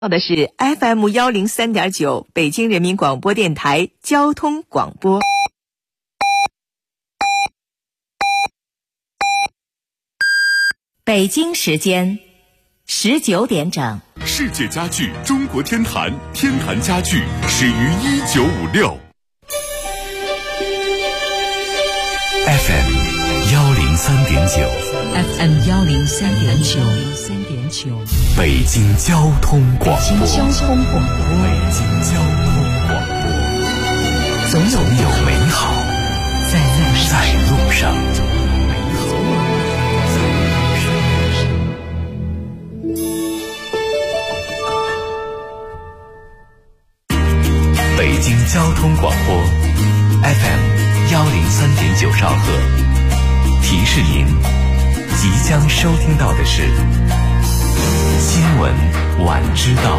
到的是 FM103.9 北京人民广播电台交通广播。北京时间19点整。 世界家具中国天坛，天坛家具始于1956。 FM103.9 北京交通广播，总有美好在路上。北京交通广播 FM103.9兆赫，提示您即将收听到的是新闻晚知道。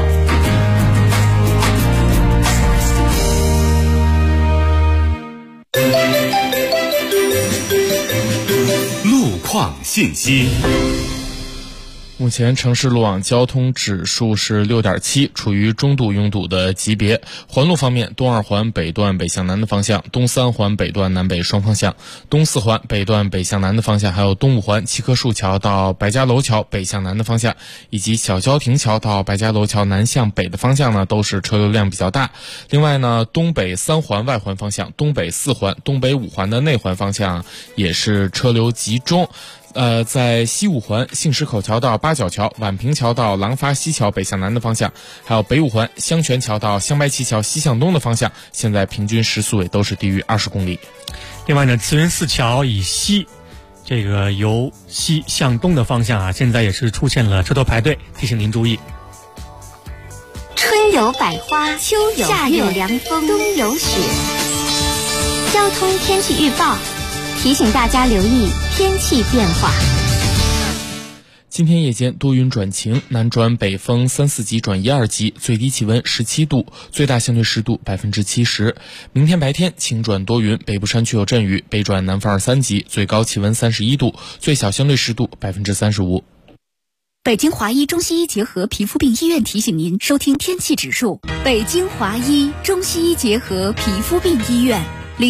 路况信息。 目前城市路网交通指数是 6.7， 处于中度拥堵的级别。环路方面，东二环北段北向南的方向，东三环北段南北双方向，东四环北段北向南的方向，还有东五环七棵树桥到白家楼桥北向南的方向，以及小郊亭桥到白家楼桥南向北的方向呢，都是车流量比较大。另外呢，东北三环外环方向、东北四环、东北五环的内环方向也是车流集中。在西五环杏石口桥到八角桥、宛平桥到廊坊西桥北向南的方向，还有北五环香泉桥到香白旗桥西向东的方向，现在平均时速也都是低于20公里。 另外呢，慈云寺桥以西，这个由西向东的方向啊，现在也是出现了车头排队，提醒您注意。 春有百花，秋有夏有凉风，冬有雪。交通天气预报提醒大家留意天气变化。 今天夜间多云转晴，南转北风3、4级转1、2级，最低气温17度，最大相对湿度70%。明天白天晴转多云，北部山区有阵雨，北转南风2、3级，最高气温31度，最小相对湿度35%。 北京华医中西医结合皮肤病医院提醒您收听天气指数。北京华医中西医结合皮肤病医院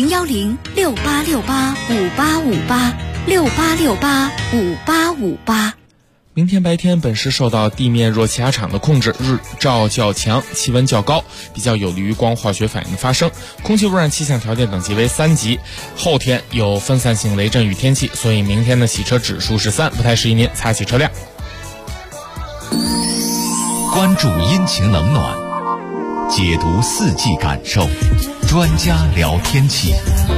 01068685858，68685858。 明天白天本市受到地面弱气压场的控制，日照较强，气温较高，比较有利于光化学反应的发生，空气污染气象条件等级为3级。后天有分散性雷阵雨天气，所以明天的洗车指数是3，不太适宜您擦洗车辆。 关注阴晴冷暖，解读四季感受，专家聊天气。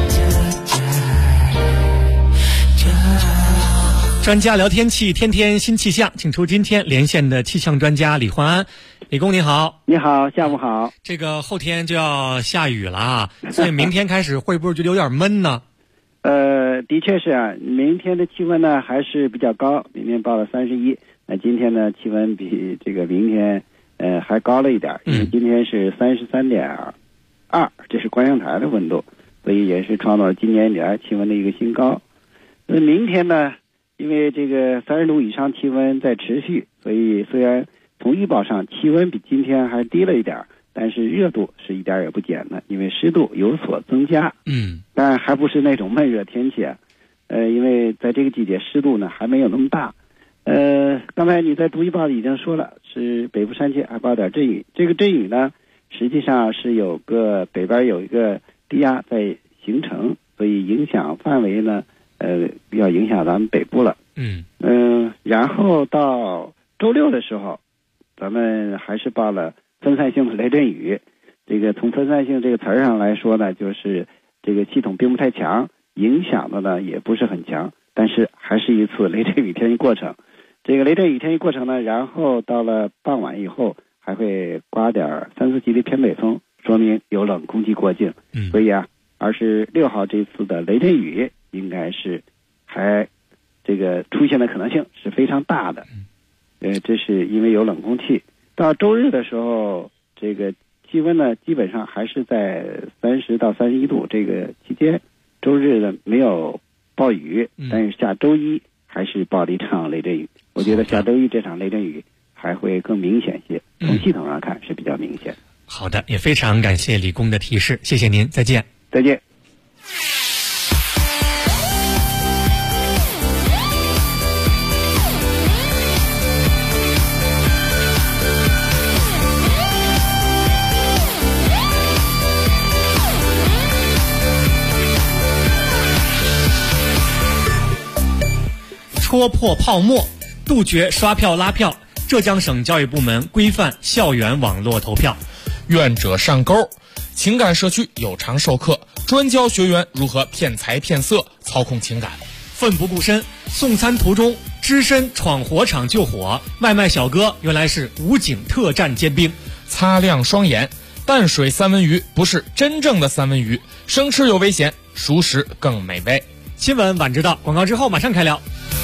专家聊天气，天天新气象，请出今天连线的气象专家李焕安。李工你好。 你好，下午好。 这个后天就要下雨了啊，所以明天开始会不会觉得有点闷呢？ 的确是啊，明天的气温呢还是比较高，明天报了31，那今天呢气温比这个明天还高了一点，因为今天是33.2，这是观象台的温度，所以也是创造了今年以来气温的一个新高。明天呢，因为这个30度以上气温在持续，所以虽然从预报上气温比今天还低了一点，但是热度是一点也不减的，因为湿度有所增加。但还不是那种闷热天气啊，因为在这个季节湿度呢还没有那么大。刚才你在读预报已经说了，是北部山区还报点阵雨，这个阵雨呢实际上是有个北边有一个低压在形成，所以影响范围呢比较影响咱们北部了。然后到周六的时候，咱们还是报了分散性的雷阵雨。这个从分散性这个词儿上来说呢，就是这个系统并不太强，影响的呢也不是很强，但是还是一次雷阵雨天气过程。这个雷阵雨天气过程呢，然后到了傍晚以后还会刮点3、4级的偏北风，说明有冷空气过境。所以啊，26号这次的雷阵雨应该是还这个出现的可能性是非常大的。这是因为有冷空气。到周日的时候，这个气温呢基本上还是在30到31度这个期间。周日呢没有暴雨，但是下周一还是报了一场雷阵雨。我觉得下周一这场雷阵雨还会更明显些。从系统上看是比较明显。 好的，也非常感谢李工的提示，谢谢您，再见。 再见。 戳破泡沫，杜绝刷票拉票。浙江省教育部门规范校园网络投票。 愿者上钩，情感社区有偿授课，专教学员如何骗财骗色，操控情感。 奋不顾身，送餐途中只身闯火场救火，外卖小哥原来是武警特战尖兵。 擦亮双眼，淡水三文鱼不是真正的三文鱼，生吃有危险，熟食更美味。 新闻晚知道，广告之后马上开聊。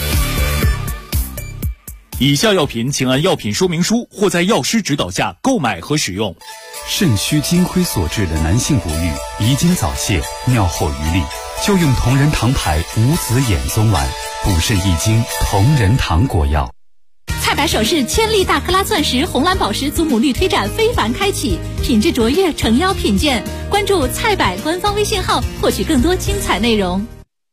以下药品请按药品说明书或在药师指导下购买和使用。 肾虚金亏所致的男性不育、遗精早泄、尿后余力，就用同仁堂牌无子衍宗丸，补肾益精同仁堂果药。 菜百首饰千粒大克拉钻石红蓝宝石祖母绿推展非凡开启，品质卓越，诚邀品鉴。关注菜百官方微信号，获取更多精彩内容。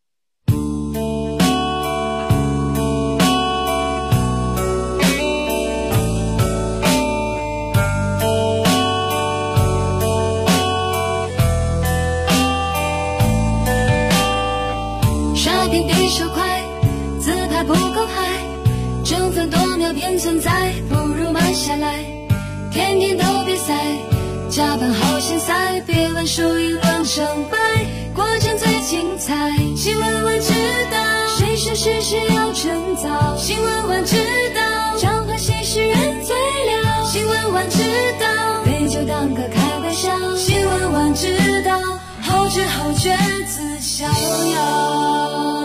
便存在，不如慢下来，天天都别赛，加班好现在，别问输赢论胜败，过程最精彩。新闻晚知道，谁说事事要趁早？新闻晚知道，召唤谁是人最了？新闻晚知道，杯酒当歌开玩笑。新闻晚知道，后知后觉自逍遥。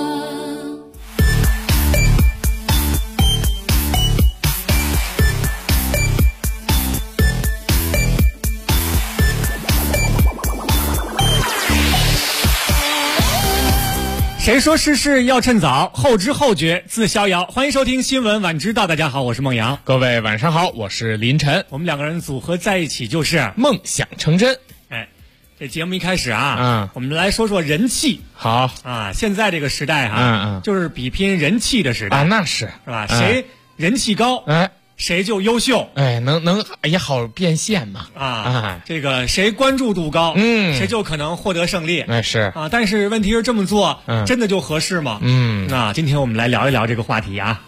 谁说事事要趁早？后知后觉自逍遥。欢迎收听新闻晚知道，大家好，我是孟阳。 各位晚上好，我是林晨。 我们两个人组合在一起就是梦想成真。 哎，这节目一开始啊，我们来说说人气。 好啊，现在这个时代就是比拼人气的时代啊，那是吧？谁人气高，谁就优秀， 能也好变现嘛这个谁关注度高，谁就可能获得胜利， 是啊。但是问题是这么做，真的就合适吗？今天我们来聊一聊这个话题啊。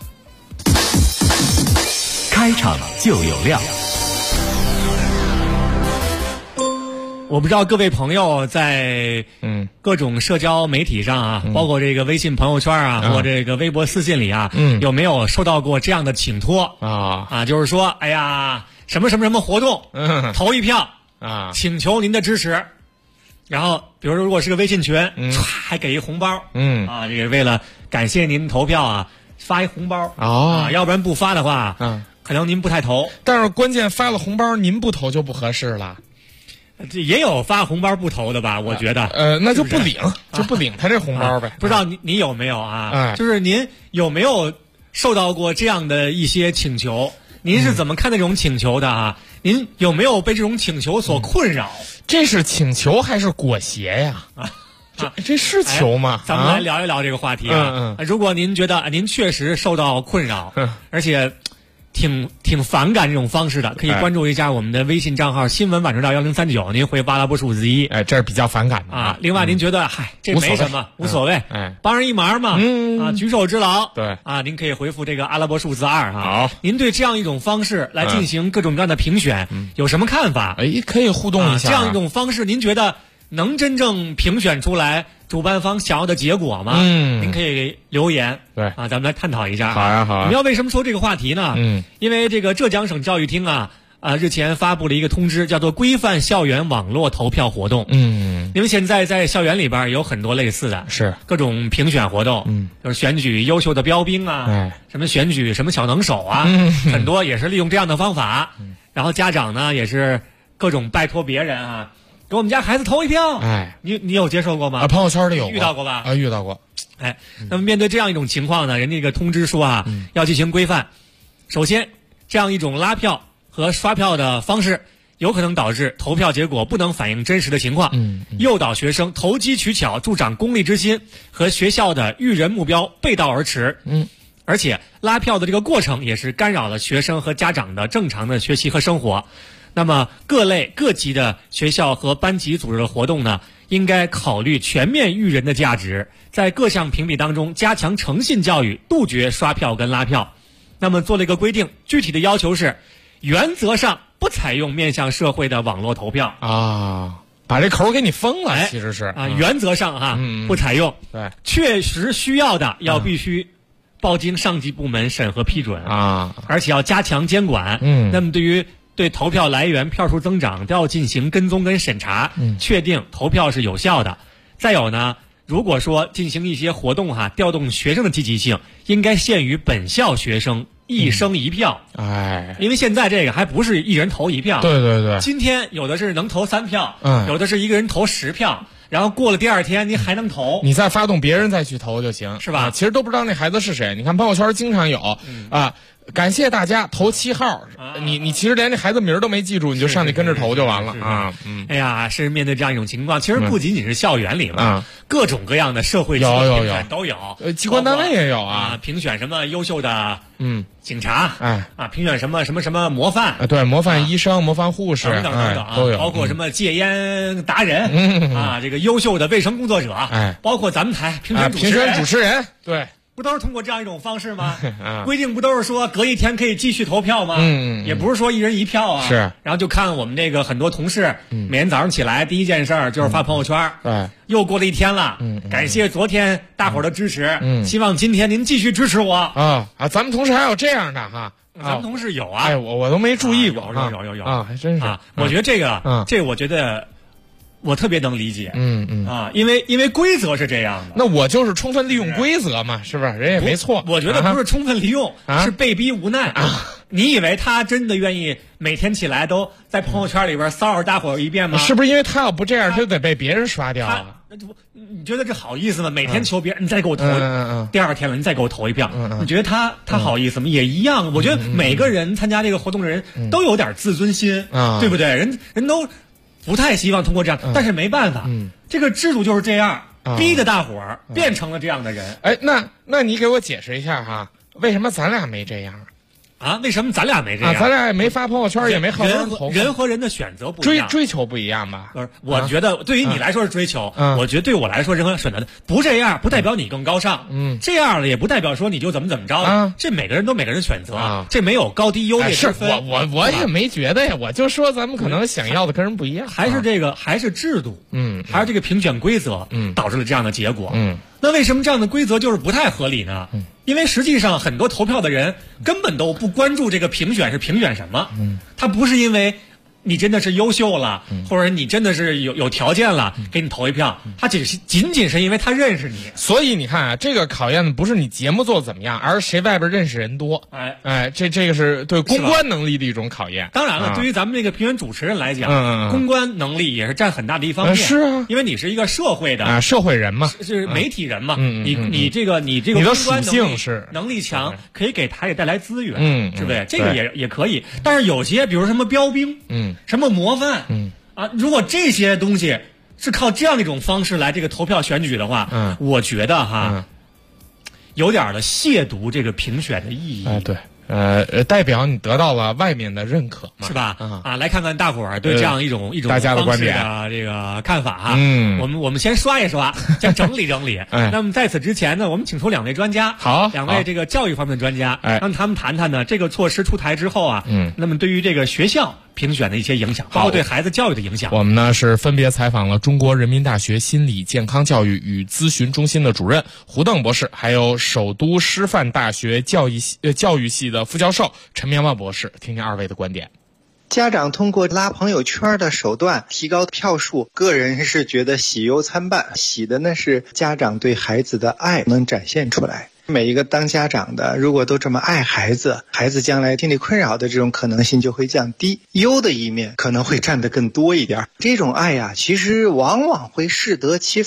开场就有料。 我不知道各位朋友在各种社交媒体上啊，包括这个微信朋友圈啊，或这个微博私信里啊，有没有收到过这样的请托就是说，哎呀，什么什么什么活动，投一票请求您的支持。然后，比如说，如果是个微信群，还给一红包，这个为了感谢您投票啊，发一红包要不然不发的话，可能您不太投。 但是关键发了红包，您不投就不合适了。 这也有发红包不投的吧？我觉得， 那就不领，就不领他这红包呗。 不知道你有没有就是您有没有受到过这样的一些请求？您是怎么看那种请求的啊？您有没有被这种请求所困扰？ 这是请求还是裹挟呀？这是求吗？ 咱们来聊一聊这个话题啊。如果您觉得您确实受到困扰，而且挺反感这种方式的，可以关注一下我们的微信账号新闻晚知道1039，您回阿拉伯数字1， 这是比较反感的啊。另外您觉得这没什么，无所谓，帮人一忙嘛，举手之劳， 对啊， 您可以回复这个阿拉伯数字2 好， 您对这样一种方式来进行各种各样的评选有什么看法？ 可以互动一下。 这样一种方式，您觉得能真正评选出来主办方想要的结果吗？您可以留言， 对咱们来探讨一下。 好呀。 你要为什么说这个话题呢？因为这个浙江省教育厅日前发布了一个通知，叫做规范校园网络投票活动。因为现在在校园里边有很多类似的， 是各种评选活动，就是选举优秀的标兵什么选举什么小能手很多也是利用这样的方法。然后家长呢也是各种拜托别人给我们家孩子投一票。你有接受过吗？ 朋友圈里有遇到过吧？ 遇到过。 那么面对这样一种情况呢，人家这个通知说要进行规范。首先， 这样一种拉票和刷票的方式，有可能导致投票结果不能反映真实的情况，诱导学生投机取巧，助长功利之心，和学校的育人目标背道而驰。而且拉票的这个过程也是干扰了学生和家长的正常的学习和生活。那么各类各级的学校和班级组织的活动呢，应该考虑全面育人的价值，在各项评比当中加强诚信教育，杜绝刷票跟拉票。那么做了一个规定，具体的要求是原则上不采用面向社会的网络投票啊，把这口给你封了，其实是原则上不采用。 对， 确实需要的要必须报经上级部门审核批准啊， 而且要加强监管。那么对投票来源、票数增长都要进行跟踪跟审查，确定投票是有效的。再有呢，如果说进行一些活动调动学生的积极性，应该限于本校学生一生一票。因为现在这个还不是一人投一票。 对对对， 今天有的是能投3票，有的是一个人投10票。然后过了第2天，你还能投， 你再发动别人再去投就行， 是吧？ 其实都不知道那孩子是谁。你看朋友圈经常有感谢大家投7号，你其实连这孩子名都没记住，你就上去跟着投就完了啊。 哎呀，是面对这样一种情况，其实不仅仅是校园里嘛，各种各样的社会评选都有， 机关单位也有啊， 评选什么优秀的警察，评选什么模范， 对，模范医生、模范护士等等都有， 包括什么戒烟达人这个优秀的卫生工作者，包括咱们台评选主持人，对。 不都是通过这样一种方式吗？规定不都是说隔1天可以继续投票吗？也不是说一人1票啊。 是。 然后就看我们那个很多同事，每天早上起来第一件事就是发朋友圈。又过了1天了，感谢昨天大伙儿的支持，希望今天您继续支持我。 咱们同事还有这样的哈。 咱们同事有啊。 哎，我都没注意过。 有还真是。 我觉得这个，这我觉得。我特别能理解，因为规则是这样的， 那我就是充分利用规则嘛，是不是？人也没错。 我觉得不是充分利用，是被逼无奈。你以为他真的愿意每天起来都在朋友圈里边骚扰大伙一遍吗？ 是不是因为他要不这样，他就得被别人刷掉了？ 你觉得这好意思吗？每天求别人，你再给我投，第2天了，你再给我投1票，你觉得他好意思吗？也一样。我觉得每个人参加这个活动的人都有点自尊心，对不对？人都不太希望通过这样，但是没办法，这个制度就是这样，逼着大伙儿变成了这样的人。 哎，那你给我解释一下哈，为什么咱俩没这样？ 为什么咱俩没这样？ 咱俩也没发朋友圈，也没好多人投。 人和人的选择不一样， 追求不一样吧？ 我觉得对于你来说是追求，我觉得对我来说，人和选择的不这样，不代表你更高尚。这样了也不代表说你就怎么着了。这每个人都每个人选择，这没有高低优劣之分。 我也没觉得呀，我就说咱们可能想要的跟人不一样。 还是制度，还是这个评选规则，导致了这样的结果。那为什么这样的规则就是不太合理呢？因为实际上很多投票的人根本都不关注这个评选是评选什么，他不是因为你真的是优秀了，或者你真的是有条件了，给你投一票，他仅仅是因为他认识你。 所以你看啊，这个考验的不是你节目做的怎么样，而是谁外边认识人多。这个是对公关能力的一种考验。 当然了，对于咱们这个评选主持人来讲，公关能力也是占很大的一方面。 是啊， 因为你是一个社会的社会人嘛， 是媒体人嘛。你这个你的属性是能力强，可以给台里带来资源，是不是？这个也可以。但是有些比如什么标兵，什么模范，如果这些东西是靠这样的一种方式来这个投票选举的话，我觉得有点的亵渎这个评选的意义。 对。代表你得到了外面的认可嘛， 是吧？来看看大伙儿对这样一种大家的观点的这个看法哈。我们先刷一刷，先整理整理。那么在此之前呢，我们请出2位专家， 好 ，2位这个教育方面的专家，让他们谈谈呢这个措施出台之后那么对于这个学校评选的一些影响，包括对孩子教育的影响。 我们呢是分别采访了中国人民大学心理健康教育与咨询中心的主任胡邓博士，还有首都师范大学教育系的副教授陈明万博士，听听2位的观点。 家长通过拉朋友圈的手段提高票数，个人是觉得喜忧参半。喜的呢是家长对孩子的爱能展现出来。每一个当家长的如果都这么爱孩子，孩子将来心理困扰的这种可能性就会降低，忧的一面可能会占得更多一点。这种爱其实往往会适得其反。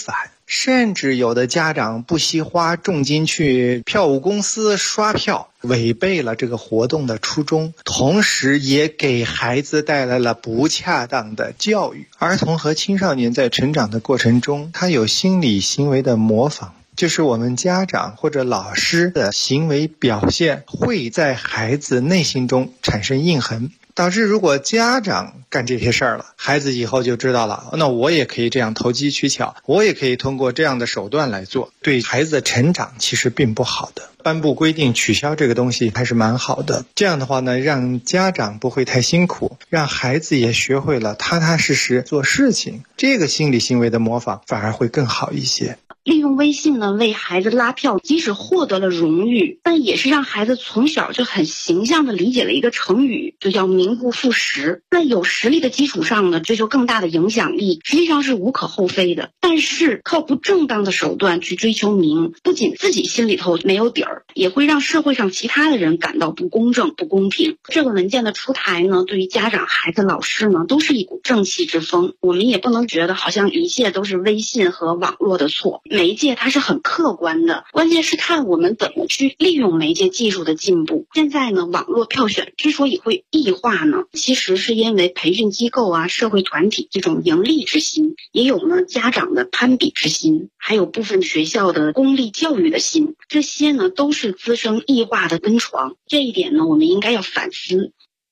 甚至有的家长不惜花重金去票务公司刷票，违背了这个活动的初衷，同时也给孩子带来了不恰当的教育。儿童和青少年在成长的过程中，他有心理行为的模仿，就是我们家长或者老师的行为表现会在孩子内心中产生印痕，导致如果家长干这些事儿了，孩子以后就知道了，那我也可以这样投机取巧，我也可以通过这样的手段来做，对孩子的成长其实并不好的。颁布规定取消这个东西还是蛮好的，这样的话呢，让家长不会太辛苦，让孩子也学会了踏踏实实做事情，这个心理行为的模仿反而会更好一些。 利用微信呢为孩子拉票，即使获得了荣誉，但也是让孩子从小就很形象地理解了一个成语，就叫名不副实。在有实力的基础上呢，追求更大的影响力，实际上是无可厚非的。但是靠不正当的手段去追求名，不仅自己心里头没有底儿，也会让社会上其他的人感到不公正、不公平。这个文件的出台呢，对于家长、孩子、老师呢，都是一股正气之风。我们也不能觉得好像一切都是微信和网络的错。媒介它是很客观的，关键是看我们怎么去利用媒介技术的进步。现在呢，网络票选之所以会异化呢，其实是因为培训机构啊、社会团体这种盈利之心，也有呢家长的攀比之心，还有部分学校的公立教育的心，这些呢都是滋生异化的温床。这一点呢，我们应该要反思。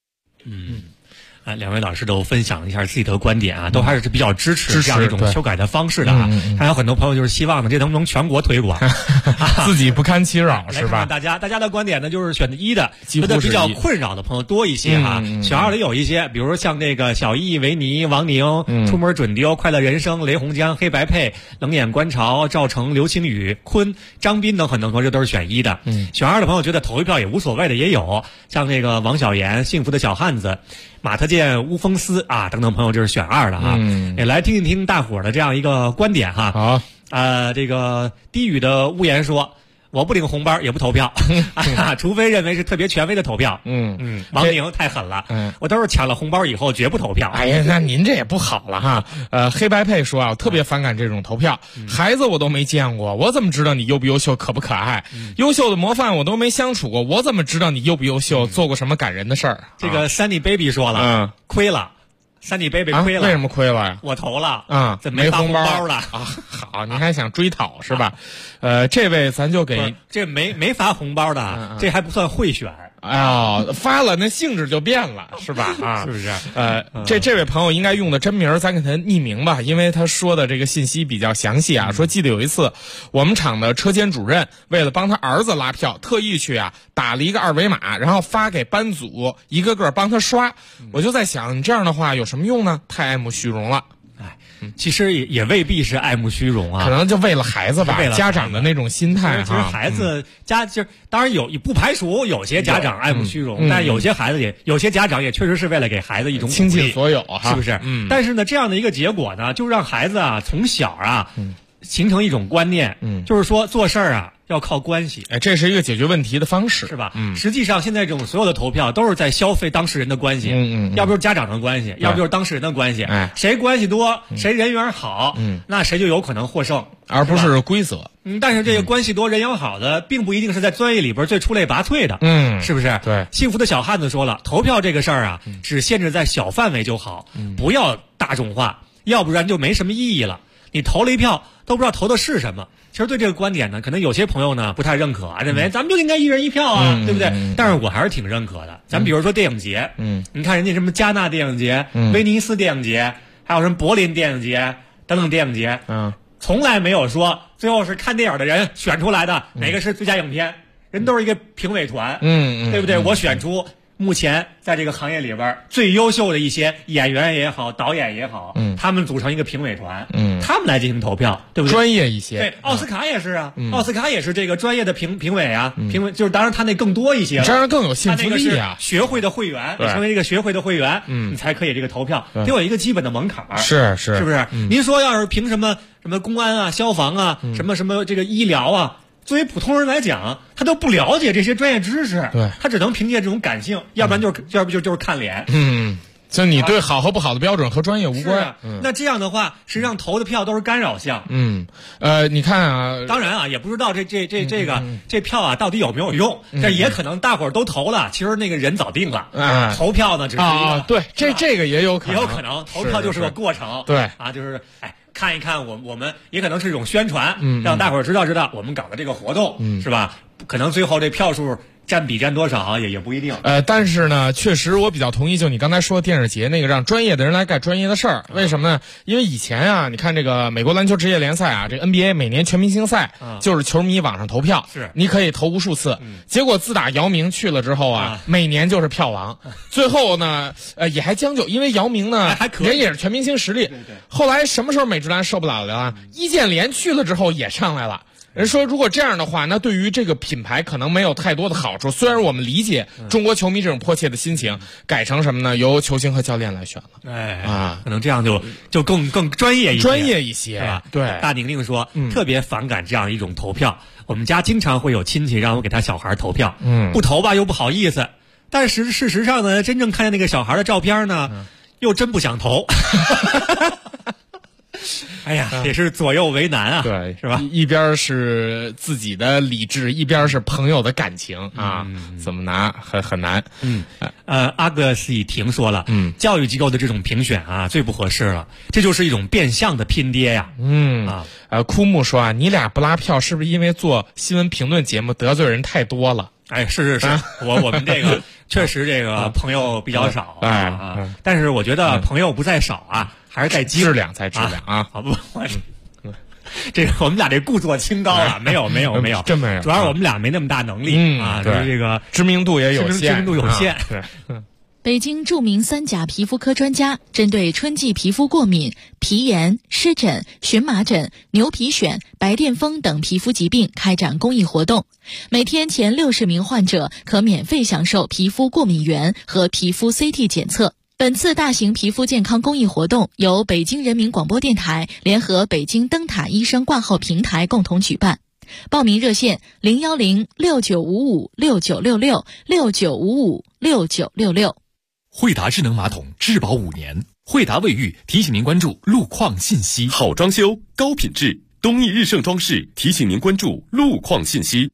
两位老师都分享了一下自己的观点啊，都还是比较支持这样一种修改的方式的啊。还有很多朋友就是希望呢，这能不能全国推广， 自己不堪其扰是吧？ 大家的观点呢，就是选择一的，觉得比较困扰的朋友多一些哈。选二里有一些，比如说像这个小易、维尼、王宁、出门准丢、快乐人生、雷洪江、黑白配、冷眼观潮、赵成、刘青宇、坤、张斌等很多同学都是选一的。选二的朋友觉得投一票也无所谓的也有，像这个王小岩、幸福的小汉子、马特健、乌风斯啊等等朋友就是选二的哈。也来听一听大伙儿的这样一个观点哈。 好， 这个低语的屋檐说，我不领红包也不投票，除非认为是特别权威的投票。王宁太狠了，我都是抢了红包以后绝不投票。 哎呀，那您这也不好了哈。黑白配说啊，我特别反感这种投票，孩子我都没见过，我怎么知道你优不优秀、可不可爱？优秀的模范我都没相处过，我怎么知道你优不优秀、做过什么感人的事儿？ 这个 Sunny Baby 说了，亏了。Sunny Baby 亏了， 为什么亏了呀？ 我投了怎么没发红包了啊？好，您还想追讨是吧？这位咱就给这没发红包的，这还不算贿选。 发了那性质就变了是吧？ 是不是？ 这位朋友应该用的真名，咱给他匿名吧，因为他说的这个信息比较详细啊。说记得有一次，我们厂的车间主任为了帮他儿子拉票，特意去打了一个二维码，然后发给班组一个个帮他刷。我就在想，你这样的话有什么用呢？太爱慕虚荣了。 其实也未必是爱慕虚荣啊， 可能就为了孩子吧，家长的那种心态。 其实孩子就是当然不排除有些家长爱慕虚荣，但有些孩子有些家长也确实是为了给孩子一种倾尽所有， 是不是？但是呢，这样的一个结果呢，就让孩子从小形成一种观念，就是说做事儿要靠关系。 这是一个解决问题的方式， 是吧？实际上现在这种所有的投票都是在消费当事人的关系，要不就是家长的关系，要不就是当事人的关系。谁关系多，谁人缘好，那谁就有可能获胜， 而不是规则。 但是这个关系多、人缘好的，并不一定是在专业里边最出类拔萃的，是不是？ 对。 幸福的小汉子说了，投票这个事儿只限制在小范围就好，不要大众化，要不然就没什么意义了。你投了一票都不知道投的是什么。其实对这个观点呢，可能有些朋友呢不太认可认为咱们就应该一人一票对不对？但是我还是挺认可的。咱比如说电影节，你看人家什么加纳电影节、威尼斯电影节，还有什么柏林电影节等等电影节，从来没有说最后是看电影的人选出来的哪个是最佳影片，人都是一个评委团，对不对？我选出目前在这个行业里边最优秀的一些演员也好、导演也好，他们组成一个评委团，他们来进行投票，对不对？ 专业一些。 对，奥斯卡也是奥斯卡也是这个专业的评委评委就是当然他那更多一些了， 这样更有信服力啊。 学会的会员，成为这个学会的会员，你才可以这个投票，得有一个基本的门槛。 是不是？您说要是凭什么公安消防什么这个医疗作为普通人来讲，他都不了解这些专业知识， 对， 他只能凭借这种感性，要不然就是看脸。 就你对好和不好的标准和专业无关。 那这样的话，实际上投的票都是干扰项。 你看啊， 当然啊，也不知道这票啊到底有没有用，这也可能大伙儿都投了，其实那个人早定了。投票呢只是一个对，这个也有可能， 也有可能投票就是个过程。 对啊，就是看一看我们也可能是一种宣传，让大伙儿知道我们搞的这个活动，是吧？可能最后这票数占比占多少也不一定。 但是呢，确实我比较同意，就你刚才说电视节那个，让专业的人来干专业的事儿。为什么呢？因为以前啊，你看这个美国篮球职业联赛啊，这 NBA 每年全明星赛，就是球迷网上投票， 是你可以投无数次。结果自打姚明去了之后啊，每年就是票王。最后呢，也还将就，因为姚明呢，人也是全明星实力。 对。 后来什么时候美职篮受不了了啊？易建联去了之后也上来了。人说，如果这样的话，那对于这个品牌可能没有太多的好处。虽然我们理解中国球迷这种迫切的心情，改成什么呢？由球星和教练来选了。 可能这样就更专业一些，是吧？ 对。 大宁宁说，特别反感这样一种投票。我们家经常会有亲戚让我给他小孩投票，不投吧又不好意思，但是事实上呢，真正看见那个小孩的照片呢，又真不想投。哎呀，也是左右为难啊， 对， 是吧？ 一边是自己的理智，一边是朋友的感情啊，怎么拿很难。 阿格西婷说了，教育机构的这种评选啊，最不合适了，这就是一种变相的拼爹呀。是，我们这个确实这个朋友比较少但是我觉得朋友不在少啊。还是在质量啊！ 好不，这个我们俩这故作清高了，没有， 真没有。 主要是我们俩没那么大能力就是这个知名度也有限， 知名度有限。 对。 北京著名3甲皮肤科专家针对春季皮肤过敏、皮炎、湿疹、荨麻疹、牛皮癣、白癜风等皮肤疾病开展公益活动，每天前60名患者可免费享受皮肤过敏原和皮肤 CT 检测。本次大型皮肤健康公益活动由北京人民广播电台联合北京灯塔医生挂号平台共同举办。报名热线010-6955-6966，6955-6966。 惠达智能马桶质保5年，惠达卫浴提醒您关注路况信息。 好装修，高品质，东义日盛装饰提醒您关注路况信息。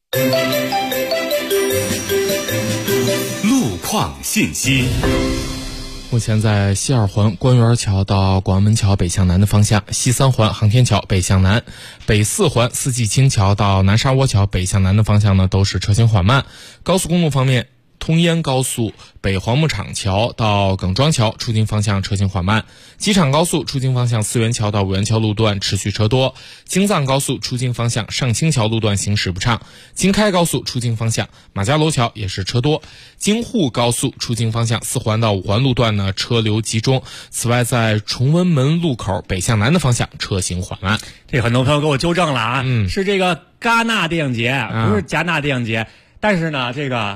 路况信息。 目前在西2环官园桥到广安门桥北向南的方向，西3环航天桥北向南，北4环四季青桥到南沙窝桥北向南的方向呢，都是车行缓慢。高速公路方面，通燕高速北黄木厂桥到耿庄桥出京方向车行缓慢，机场高速出京方向四元桥到五元桥路段持续车多，京藏高速出京方向上清桥路段行驶不畅，京开高速出京方向马家楼桥也是车多，京沪高速出京方向4环到5环路段呢车流集中。此外，在崇文门路口北向南的方向车行缓慢。 这很多朋友给我纠正了啊，是这个戛纳电影节，不是戛纳电影节。但是呢，这个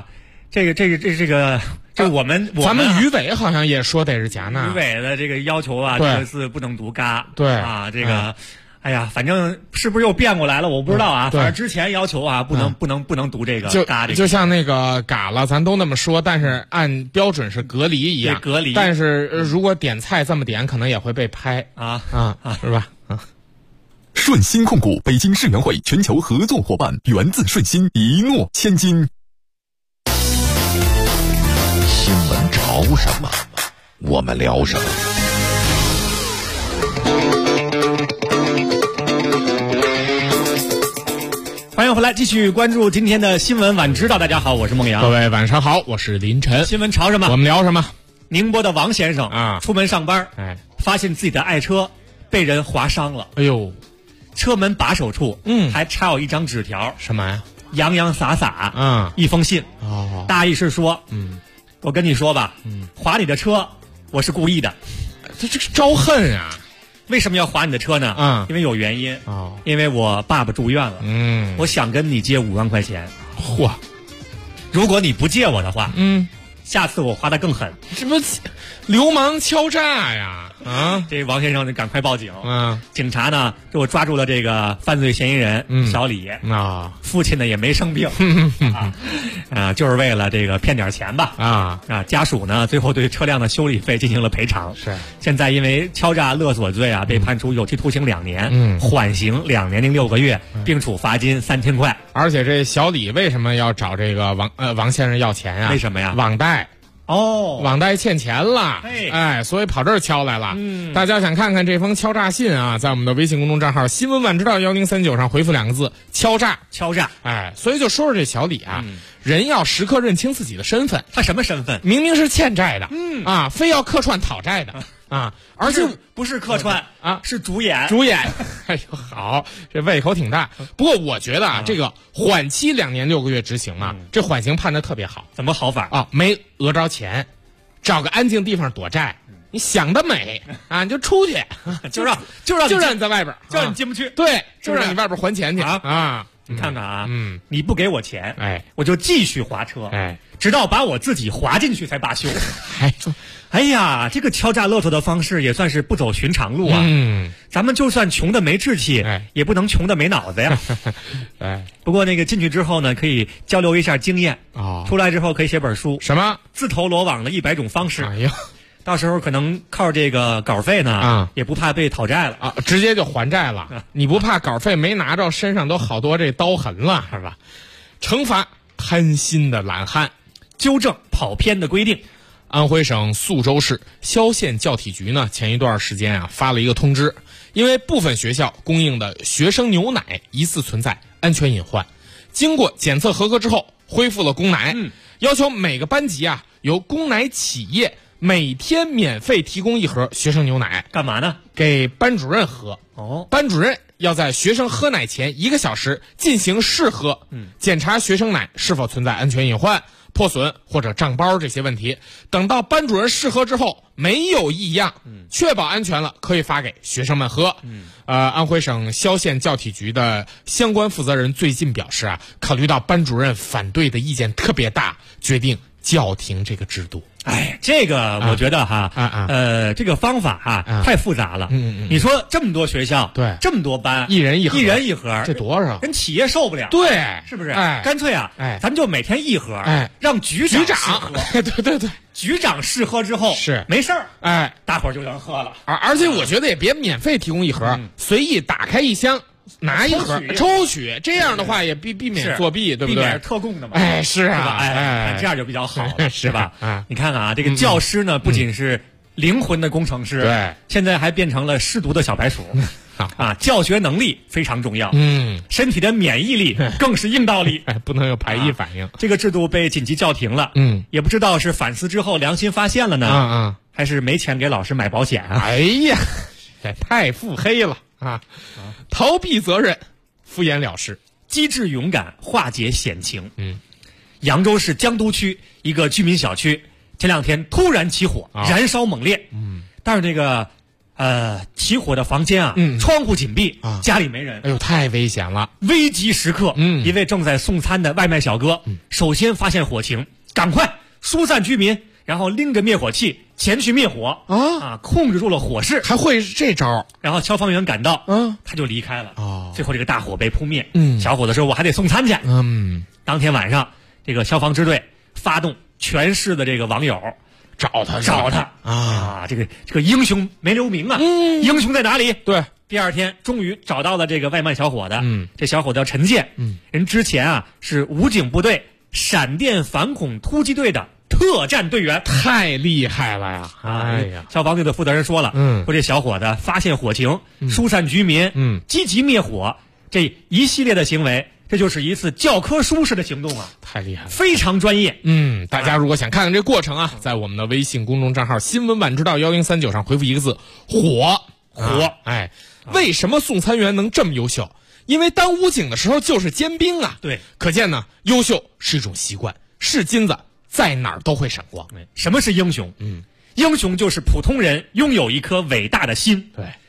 我们咱们于伟好像也说得是戛纳。 于伟的这个要求啊，这次不能读嘎。 对啊，这个。哎呀，反正是不是又变过来了？我不知道啊。反正之前要求啊，不能读这个嘎。 就像那个嘎了，咱都那么说，但是按标准是隔离一样。 隔离。 但是如果点菜这么点，可能也会被拍是吧？ 顺鑫控股北京世园会全球合作伙伴，源自顺鑫，一诺千金。 新闻潮什么，我们聊什么。 欢迎回来，继续关注今天的新闻晚知道。大家好，我是孟阳。 各位晚上好，我是林晨。 新闻潮什么？ 我们聊什么？ 宁波的王先生出门上班，发现自己的爱车被人划伤了。 哎呦， 车门把手处，还插有一张纸条。 什么呀？ 洋洋洒洒，一封信。大意是说，我跟你说吧，划你的车，我是故意的。 这招恨啊！ 为什么要划你的车呢？因为有原因。因为我爸爸住院了。我想跟你借5万块钱。 嚯！ 如果你不借我的话，下次我划得更狠。 什么流氓敲诈呀？ 这王先生就赶快报警。警察呢就抓住了这个犯罪嫌疑人小李。父亲呢也没生病就是为了这个骗点钱吧。家属呢最后对车辆的修理费进行了赔偿。 是。 现在因为敲诈勒索罪啊，被判处有期徒刑2年，缓刑2年0 6个月，并处罚金3000块。 而且这小李为什么要找这个王先生要钱啊？ 为什么呀？ 网贷。网贷欠钱了，所以跑这儿敲来了。大家想看看这封敲诈信啊，在我们的微信公众账号新闻晚知道1039上回复2个字敲诈。所以就说说这小李啊，人要时刻认清自己的身份。 他什么身份？ 明明是欠债的，非要客串讨债的而且不是客串是主演。 哎呦，好，这胃口挺大。不过我觉得这个缓期2年6个月执行这缓刑判得特别好。 怎么好法没讹着钱，找个安静地方躲债。你想得美你就出去， 就让你在外边， 就让你进不去。 对，就让你外边还钱去你看看你不给我钱，我就继续划车，直到把我自己划进去才罢休。哎呀，这个敲诈勒索的方式也算是不走寻常路啊。咱们就算穷的没志气，也不能穷的没脑子呀。不过那个进去之后呢，可以交流一下经验。出来之后可以写本书， 什么自投罗网的100种方式。到时候可能靠这个稿费呢，也不怕被讨债了直接就还债了。你不怕稿费没拿着，身上都好多这刀痕了，是吧？惩罚贪心的懒汉， 纠正跑偏的规定。 安徽省宿州市萧县教体局呢，前一段时间发了一个通知，因为部分学校供应的学生牛奶疑似存在安全隐患，经过检测合格之后恢复了供奶，要求每个班级由供奶企业每天免费提供1盒学生牛奶。 干嘛呢？ 给班主任喝。班主任要在学生喝奶前1个小时进行试喝，检查学生奶是否存在安全隐患、破损或者胀包这些问题。等到班主任试喝之后没有异样，确保安全了，可以发给学生们喝。安徽省萧县教体局的相关负责人最近表示考虑到班主任反对的意见特别大，决定叫停这个制度。 这个我觉得这个方法太复杂了。你说这么多学校， 对， 这么多班， 一人一盒， 这多少？ 人企业受不了， 对， 是不是？干脆咱们就每天1盒，让局长对， 局长试喝之后是没事儿，大伙儿就能喝了。 而且我觉得也别免费提供1盒，随意打开1箱。拿1盒抽取，这样的话也避免作弊，对不对？避免特供的嘛。 是这样就比较好了，是吧？你看看这个教师呢，不仅是灵魂的工程师， 对， 现在还变成了失毒的小白鼠。教学能力非常重要，身体的免疫力更是硬道理， 不能有排异反应。 这个制度被紧急叫停了，也不知道是反思之后良心发现了呢，还是没钱给老师买保险哎呀，太腹黑了。逃避责任，敷衍了事， 机智勇敢，化解险情。扬州市江都区一个居民小区前2天突然起火，燃烧猛烈。但是这个起火的房间窗户紧闭，家里没人。 哎呦，太危险了！ 危急时刻，一位正在送餐的外卖小哥，首先发现火情，赶快疏散居民，然后拎着灭火器前去灭火控制住了火势。 还会这招？ 然后消防员赶到，他就离开了。最后这个大火被扑灭。小伙子说：“我还得送餐去。”当天晚上，这个消防支队发动全市的这个网友找他这个英雄没留名英雄在哪里？ 对， 第2天终于找到了这个外卖小伙子。这小伙子叫陈建，人之前是武警部队闪电反恐突击队的特战队员， 太厉害了呀！哎呀， 消防队的负责人说了，说这小伙子发现火情，疏散居民，积极灭火，这一系列的行为，这就是一次教科书式的行动太厉害了， 非常专业。 大家如果想看看这过程在我们的微信公众账号新闻晚知道1039上回复1个字火。为什么送餐员能这么优秀？因为当武警的时候就是尖兵对， 可见呢，优秀是一种习惯，是金子在哪儿都会闪光。 什么是英雄？英雄就是普通人拥有一颗伟大的心。 对，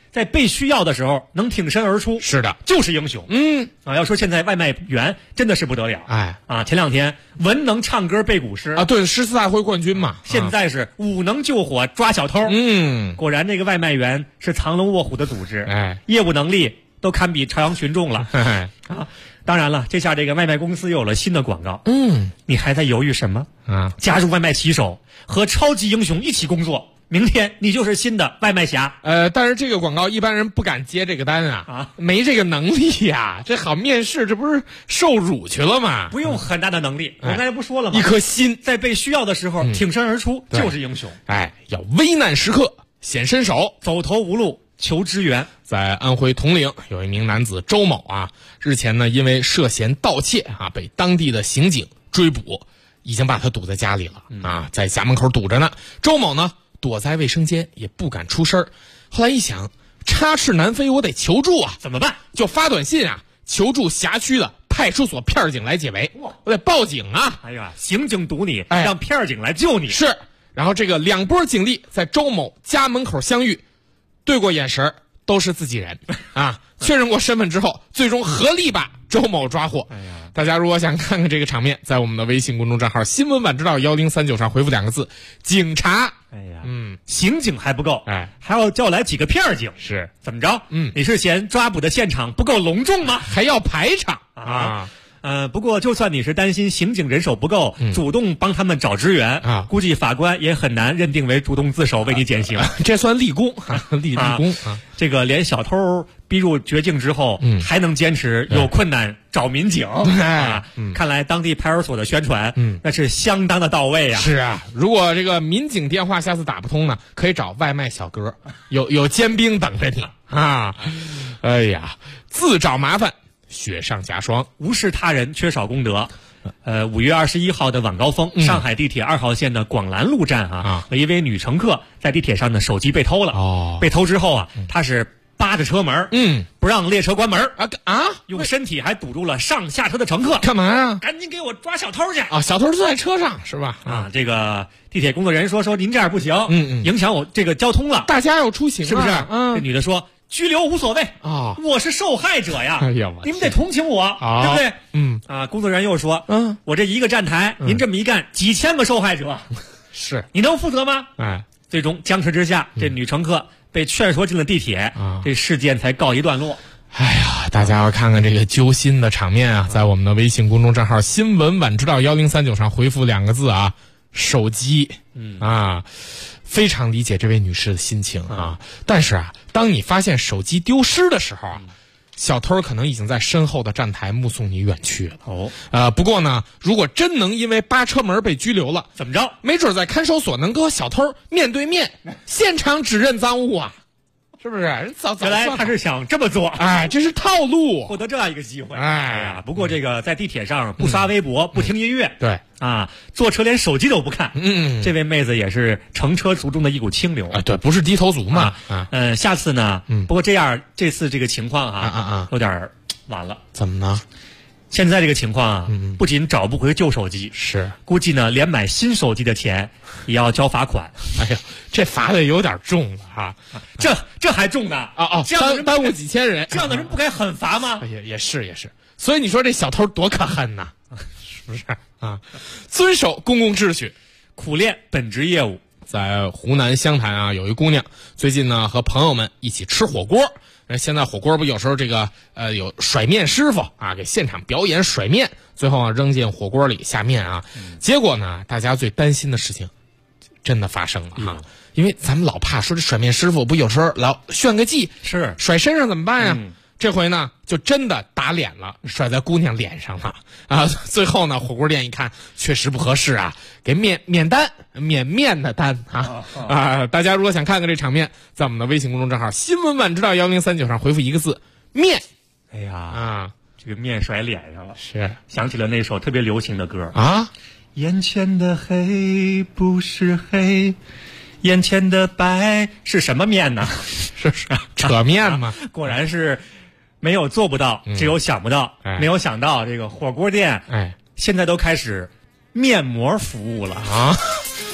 在被需要的时候能挺身而出， 是的， 就是英雄。要说现在外卖员真的是不得了，前两天文能唱歌背古诗啊，对，14大会冠军嘛， 现在是武能救火抓小偷，果然这个外卖员是藏龙卧虎的组织，业务能力都堪比朝阳群众了，当然了，这下这个外卖公司又有了新的广告，你还在犹豫什么？加入外卖骑手，和超级英雄一起工作。明天你就是新的外卖侠。 但是这个广告一般人不敢接这个单啊，没这个能力呀。这好面试，这不是受辱去了吗？ 不用很大的能力，我刚才不说了吗？ 一颗心， 在被需要的时候挺身而出，就是英雄。 要危难时刻显身手， 走投无路求支援。 在安徽铜陵有一名男子周某啊，日前呢因为涉嫌盗窃啊，被当地的刑警追捕，已经把他堵在家里了在家门口堵着呢。周某呢躲在卫生间也不敢出声，后来一想，插翅难飞，我得求助啊， 怎么办？ 就发短信啊，求助辖区的派出所片警来解围，我得报警啊！ 刑警堵你，让片警来救你。 是，然后这个2波警力在周某家门口相遇，对过眼神，都是自己人啊。确认过身份之后，最终合力把周某抓获。大家如果想看看这个场面，在我们的微信公众账号新闻晚知道1039上回复2个字警察。 刑警还不够，还要叫来几个片警。 是， 怎么着？你是嫌抓捕的现场不够隆重吗？ 还要排场啊？ 不过就算你是担心刑警人手不够，主动帮他们找支援估计法官也很难认定为主动自首为你减刑。 这算立功，立功这个连小偷逼入绝境之后，还能坚持有困难找民警看来当地派出所的宣传，那是相当的到位啊。 是啊，如果这个民警电话下次打不通呢，可以找外卖小哥，有尖兵等着你啊。哎呀，自找麻烦雪上加霜， 无视他人，缺少公德。5月21号的晚高峰，上海地铁2号线的广兰路站有一位女乘客在地铁上的手机被偷了。被偷之后她是扒着车门，不让列车关门用身体还堵住了上下车的乘客。 干嘛呀？ 赶紧给我抓小偷去！ 小偷就在车上是吧？ 这个地铁工作人员说您这样不行，影响我这个交通了。 大家要出行是不是？这女的说。拘留无所谓我是受害者呀！你们得同情我，对不对？工作人员又说，我这一个站台，您这么一干，几千个受害者， 是你能负责吗？最终僵持之下，这女乘客被劝说进了地铁，这事件才告一段落。 哎呀，大家要看看这个揪心的场面在我们的微信公众账号新闻晚知道1039上回复2个字手机非常理解这位女士的心情但是当你发现手机丢失的时候小偷可能已经在身后的站台目送你远去了不过呢，如果真能因为扒车门被拘留了， 怎么着？ 没准在看守所能和小偷面对面，现场指认赃物是不是？ 原来他是想这么做， 这是套路， 获得这样一个机会。不过这个在地铁上不刷微博，不听音乐， 对坐车连手机都不看，这位妹子也是乘车族中的一股清流对，不是低头族嘛。 下次呢，不过这次这个情况有点晚了。 怎么呢？ 现在这个情况不仅找不回旧手机， 是估计呢连买新手机的钱也要交罚款。 哎呀，这罚的有点重了这还重呢这样的人耽误几千人， 这样的人不该狠罚吗？ 也是，所以你说这小偷多可恨呐，是不是遵守公共秩序， 苦练本职业务。 在湖南湘潭有一姑娘，最近呢和朋友们一起吃火锅。现在火锅不有时候这个有甩面师傅给现场表演甩面，最后扔进火锅里下面结果呢，大家最担心的事情真的发生了因为咱们老怕说这甩面师傅不有时候老炫个技， 是甩身上怎么办呀？这回呢就真的打脸了，甩在姑娘脸上了最后呢火锅店一看确实不合适给免面的单大家如果想看看这场面，在我们的微信公众账号新闻晚知道1039上回复1个字面。 哎呀这个面甩脸上了， 是想起了那首特别流行的歌眼前的黑不是黑，眼前的白是什么面呢？ 是扯面吗？ 果然是没有做不到，只有想不到。没有想到这个火锅店现在都开始面膜服务了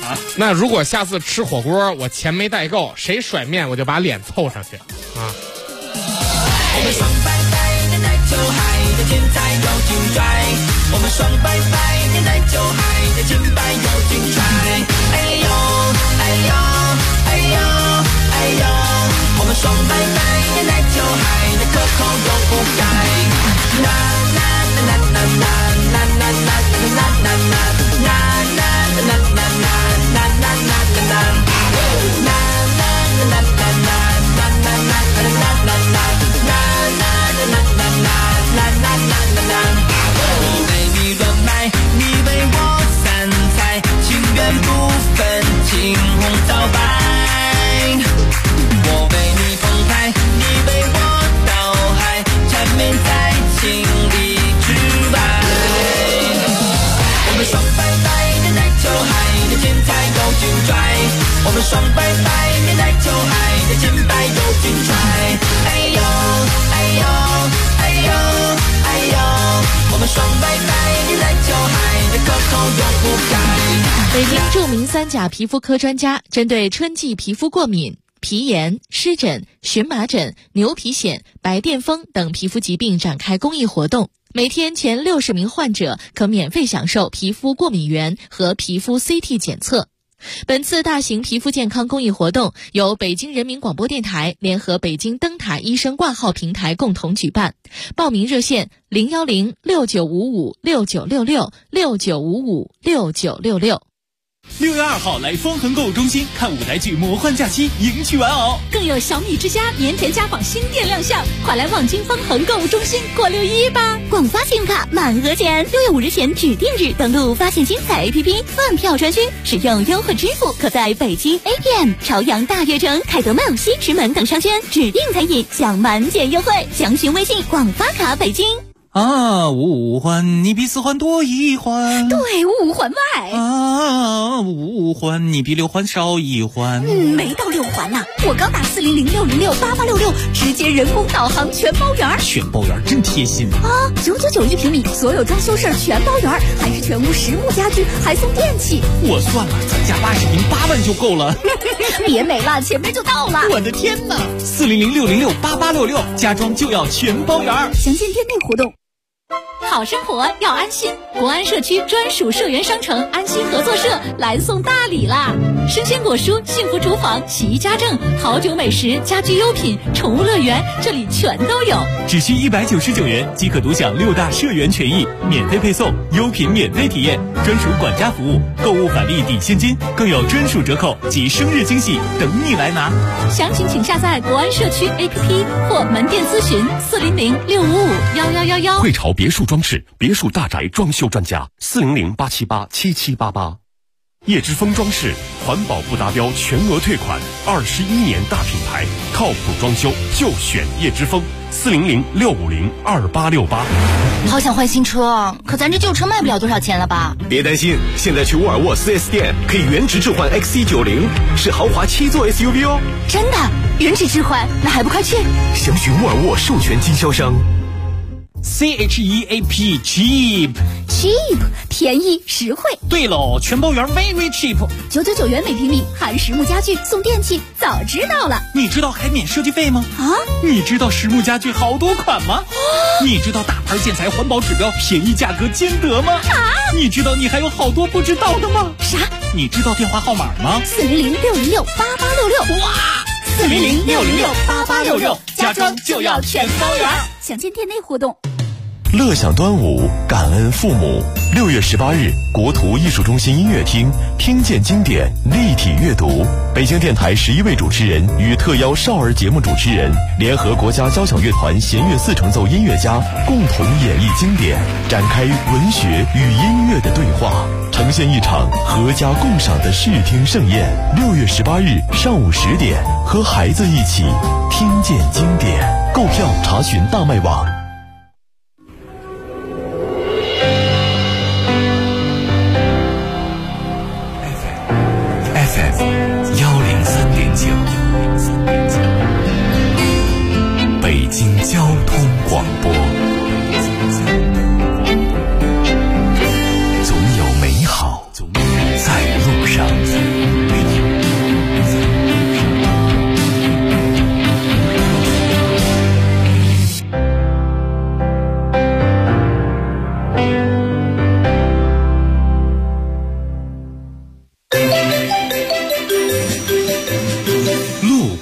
啊。 那如果下次吃火锅我钱没带够，谁甩面我就把脸凑上去啊。 我们双拜拜，年代就嗨的天才有劲拽。我们双拜拜，年代就嗨的金牌有劲拽。哎呦哎呦哎呦哎呦，我们双拜拜，年代就嗨的可口又不改。啦啦啦啦啦啦啦啦啦啦啦啦啦啦啦啦你为你热卖，你为我散财，情缘不分青红皂白。我为你澎湃，你为我倒海，缠绵在情里之外。我们双拜拜，年代就嗨的天才有劲拽。我们双拜拜，年代就嗨的金牌有劲拽。哎呦哎呦哎呦哎呦，我们双拜拜，年代就嗨的可口又不改。 北京著名3甲皮肤科专家针对春季皮肤过敏、皮炎、湿疹、荨麻疹、牛皮癣、白癜风等皮肤疾病展开公益活动。每天前60名患者可免费享受皮肤过敏原和皮肤 CT 检测。本次大型皮肤健康公益活动由北京人民广播电台联合北京灯塔医生挂号平台共同举办。报名热线0106955696669556966。 6月2号来方恒购物中心看舞台剧《魔幻假期》，迎娶玩偶， 更有小米之家年前家纺新店亮相，快来望京方恒购物中心过6·1吧！ 广发信用卡满额钱，6月5日前指定日登录发现精彩 APP 饭票专区，使用优惠支付，可在北京 APM、朝阳大悦城、凯德曼、西直门等商圈指定餐饮享满减优惠，详询微信广发卡北京。 五环你比4环多1环， 对，5环外。 5环你比6环少1环。 没到6环呢，我刚打400-606-8866，直接人工导航全包圆。 全包圆真贴心啊！9991平米，所有装修事儿全包圆，还是全屋实木家居，还送电器。 我算了，咱家80平8万就够了。 别美了，前面就到了。 我的天哪！400-606-8866，家装就要全包圆。 详见店内活动。好生活要安心，国安社区专属社员商城安心合作社来送大礼啦！生鲜果蔬、幸福厨房、洗衣家政、好酒美食、家居优品、宠物乐园，这里全都有。 只需199元即可独享6大社员权益，免费配送，优品免费体验，专属管家服务，购物返利抵现金，更有专属折扣及生日惊喜等你来拿。 详情请下载国安社区 APP 或门店咨询400-655-1111。 汇潮别墅装饰，别墅大宅装修专家，400-878-7788。叶之峰装饰，环保不达标全额退款，21年大品牌，靠谱装修就选叶之峰，400-650-2868。 好想换新车，可咱这旧车卖不了多少钱了吧？ 别担心，现在去沃尔沃 4S 店可以原值置换 XC90，是豪华7座 SUV 哦。 真的？原值置换？那还不快去？ 详询沃尔沃授权经销商。 CHEAP cheap 便宜实惠。 对喽，全包圆 very cheap， 999元每平米，含实木家具送电器，早知道了。 你知道还免设计费吗？你知道实木家具好多款吗？你知道大牌建材环保指标，便宜价格兼得吗？你知道你还有好多不知道的吗？ 啥？ 你知道电话号码吗 ？400-606-8866。 哇！400-606-8866，家装就要全包圆。 详见店内活动。 乐享端午，感恩父母。6月18日，国图艺术中心音乐厅听见经典立体阅读，北京电台11位主持人与特邀少儿节目主持人联合国家交响乐团弦乐4重奏音乐家共同演绎经典，展开文学与音乐的对话，呈现一场合家共赏的视听盛宴。6月18日上午10点，和孩子一起听见经典。购票查询大麦网。 北京交通广播，总有美好在路上。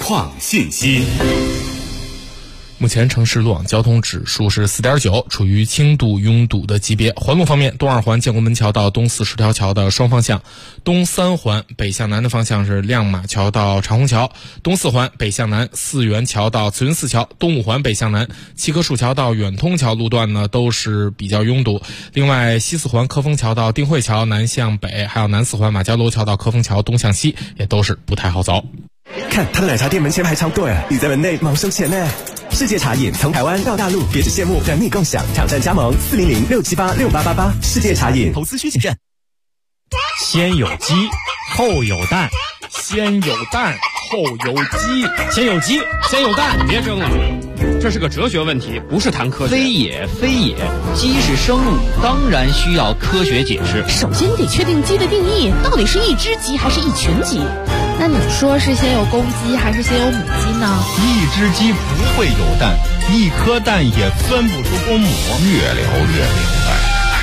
况信息。 目前城市路网交通指数是 4.9， 处于轻度拥堵的级别。环路方面，东二环建国门桥到东四十条桥的双方向，东三环北向南的方向是亮马桥到长虹桥，东四环北向南四元桥到慈云寺桥，东五环北向南七棵树桥到远通桥路段呢都是比较拥堵。另外，西四环科丰桥到定慧桥南向北，还有南四环马家楼桥到科丰桥东向西也都是不太好走。 看他的奶茶店门前排超队，你在门内忙收钱呢。世界茶饮从台湾到大陆，别只羡慕，等你共享，挑战加盟400-678-6888。世界茶饮，投资需谨慎。 先有鸡，后有蛋， 先有蛋，后有鸡， 先有鸡，先有蛋， 别争了，这是个哲学问题，不是谈科学。 非也，非也，鸡是生物，当然需要科学解释。 首先得确定鸡的定义，到底是一只鸡还是一群鸡？那你说是先有公鸡还是先有母鸡呢？ 一只鸡不会有蛋，一颗蛋也分不出公母。 越聊越明白。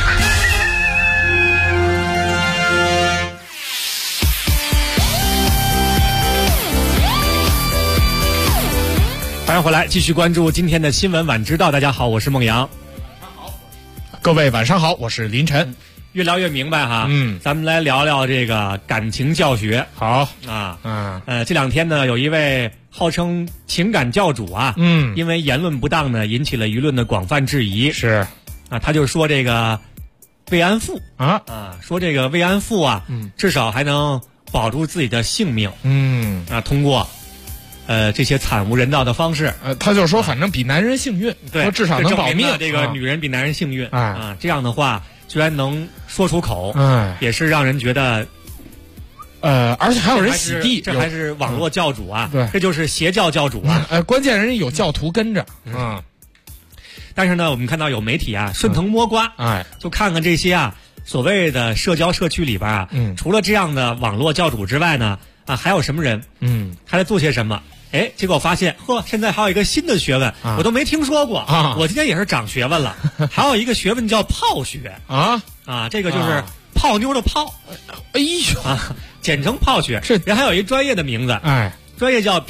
欢迎回来，继续关注今天的新闻晚知道。大家好，我是孟阳。 各位晚上好，我是林晨。 越聊越明白哈，咱们来聊聊这个感情教学。 好啊，这两天呢，有一位号称情感教主啊，因为言论不当呢，引起了舆论的广泛质疑。 是啊，他就说这个慰安妇说这个慰安妇啊，至少还能保住自己的性命。通过这些惨无人道的方式， 他就说反正比男人幸运， 对， 至少能保命。 这个女人比男人幸运这样的话。居然能说出口，也是让人觉得， 而且还有人洗地， 这还是网络教主啊， 对， 这就是邪教教主啊， 关键人有教徒跟着， 但是呢，我们看到有媒体啊顺藤摸瓜，就看看这些啊所谓的社交社区里边啊，除了这样的网络教主之外呢，还有什么人，还在做些什么？结果发现，现在还有一个新的学问，我都没听说过我今天也是长学问了。还有一个学问叫泡学这个就是泡妞的泡，简称泡学。人还有一专业的名字，专业叫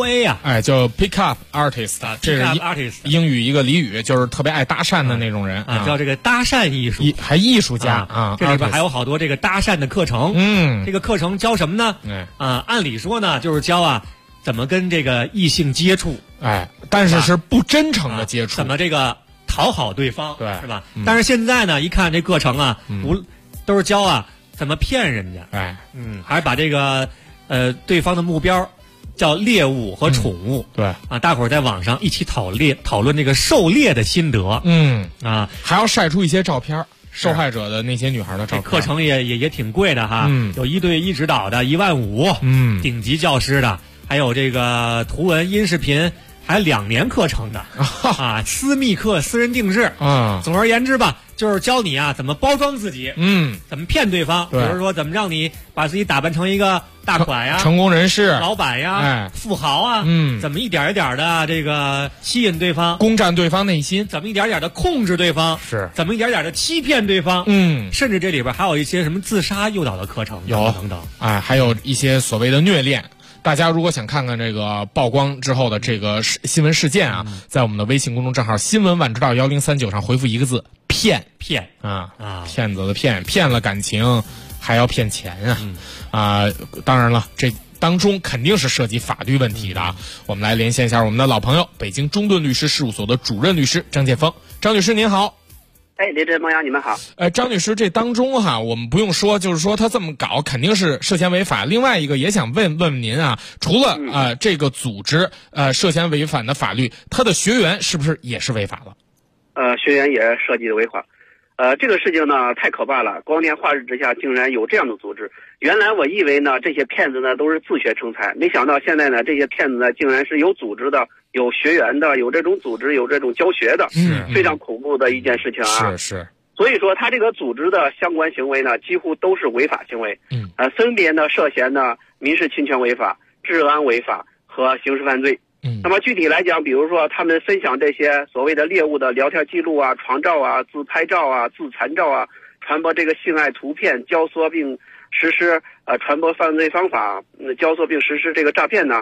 PUA 叫 Pick Up Artist， 这是英语一个俚语，就是特别爱搭讪的那种人叫这个搭讪艺术， 还艺术家这里边还有好多这个搭讪的课程。这个课程教什么呢？按理说呢，就是教怎么跟这个异性接触， 但是是不真诚的接触， 怎么这个讨好对方， 对， 是吧？但是现在呢，一看这课程啊，都是教怎么骗人家，还是把这个对方的目标叫猎物和宠物， 对大伙儿在网上一起讨论这个狩猎的心得， 还要晒出一些照片。受害者的那些女孩的照片， 课程也挺贵的哈，有1对1指导的15000，顶级教师的。还有这个图文音视频，还2年课程的私密课、私人定制总而言之吧，就是教你怎么包装自己，怎么骗对方，比如说怎么让你把自己打扮成一个大款呀、 成功人士、 老板呀、富豪怎么一点一点的这个吸引对方， 攻占对方内心， 怎么一点点的控制对方，怎么一点点的欺骗对方，甚至这里边还有一些什么自杀诱导的课程，等等， 还有一些所谓的虐恋。大家如果想看看这个曝光之后的这个新闻事件在我们的微信公众账号新闻晚知道1039上回复一个字骗骗子的骗了感情还要骗钱当然了，这当中肯定是涉及法律问题的我们来连线一下我们的老朋友，北京中盾律师事务所的主任律师张建峰。张律师您好。 林晨、孟阳，你们好。 张律师，这当中我们不用说，就是说他这么搞肯定是涉嫌违法。另外一个也想问问您除了这个组织涉嫌违反的法律，他的学员是不是也是违法了？ 学员也涉及的违法。这个事情呢太可怕了，光天化日之下竟然有这样的组织。原来我以为呢这些骗子呢都是自学成才，没想到现在呢这些骗子呢竟然是有组织的、有学员的、有这种组织、有这种教学的，非常恐怖的一件事情是。 所以说他这个组织的相关行为呢几乎都是违法行为，分别呢涉嫌呢民事侵权违法、治安违法和刑事犯罪。那么具体来讲，比如说他们分享这些所谓的猎物的聊天记录床照自拍照自残照传播这个性爱图片，教唆并实施传播犯罪方法，教唆并实施这个诈骗呢。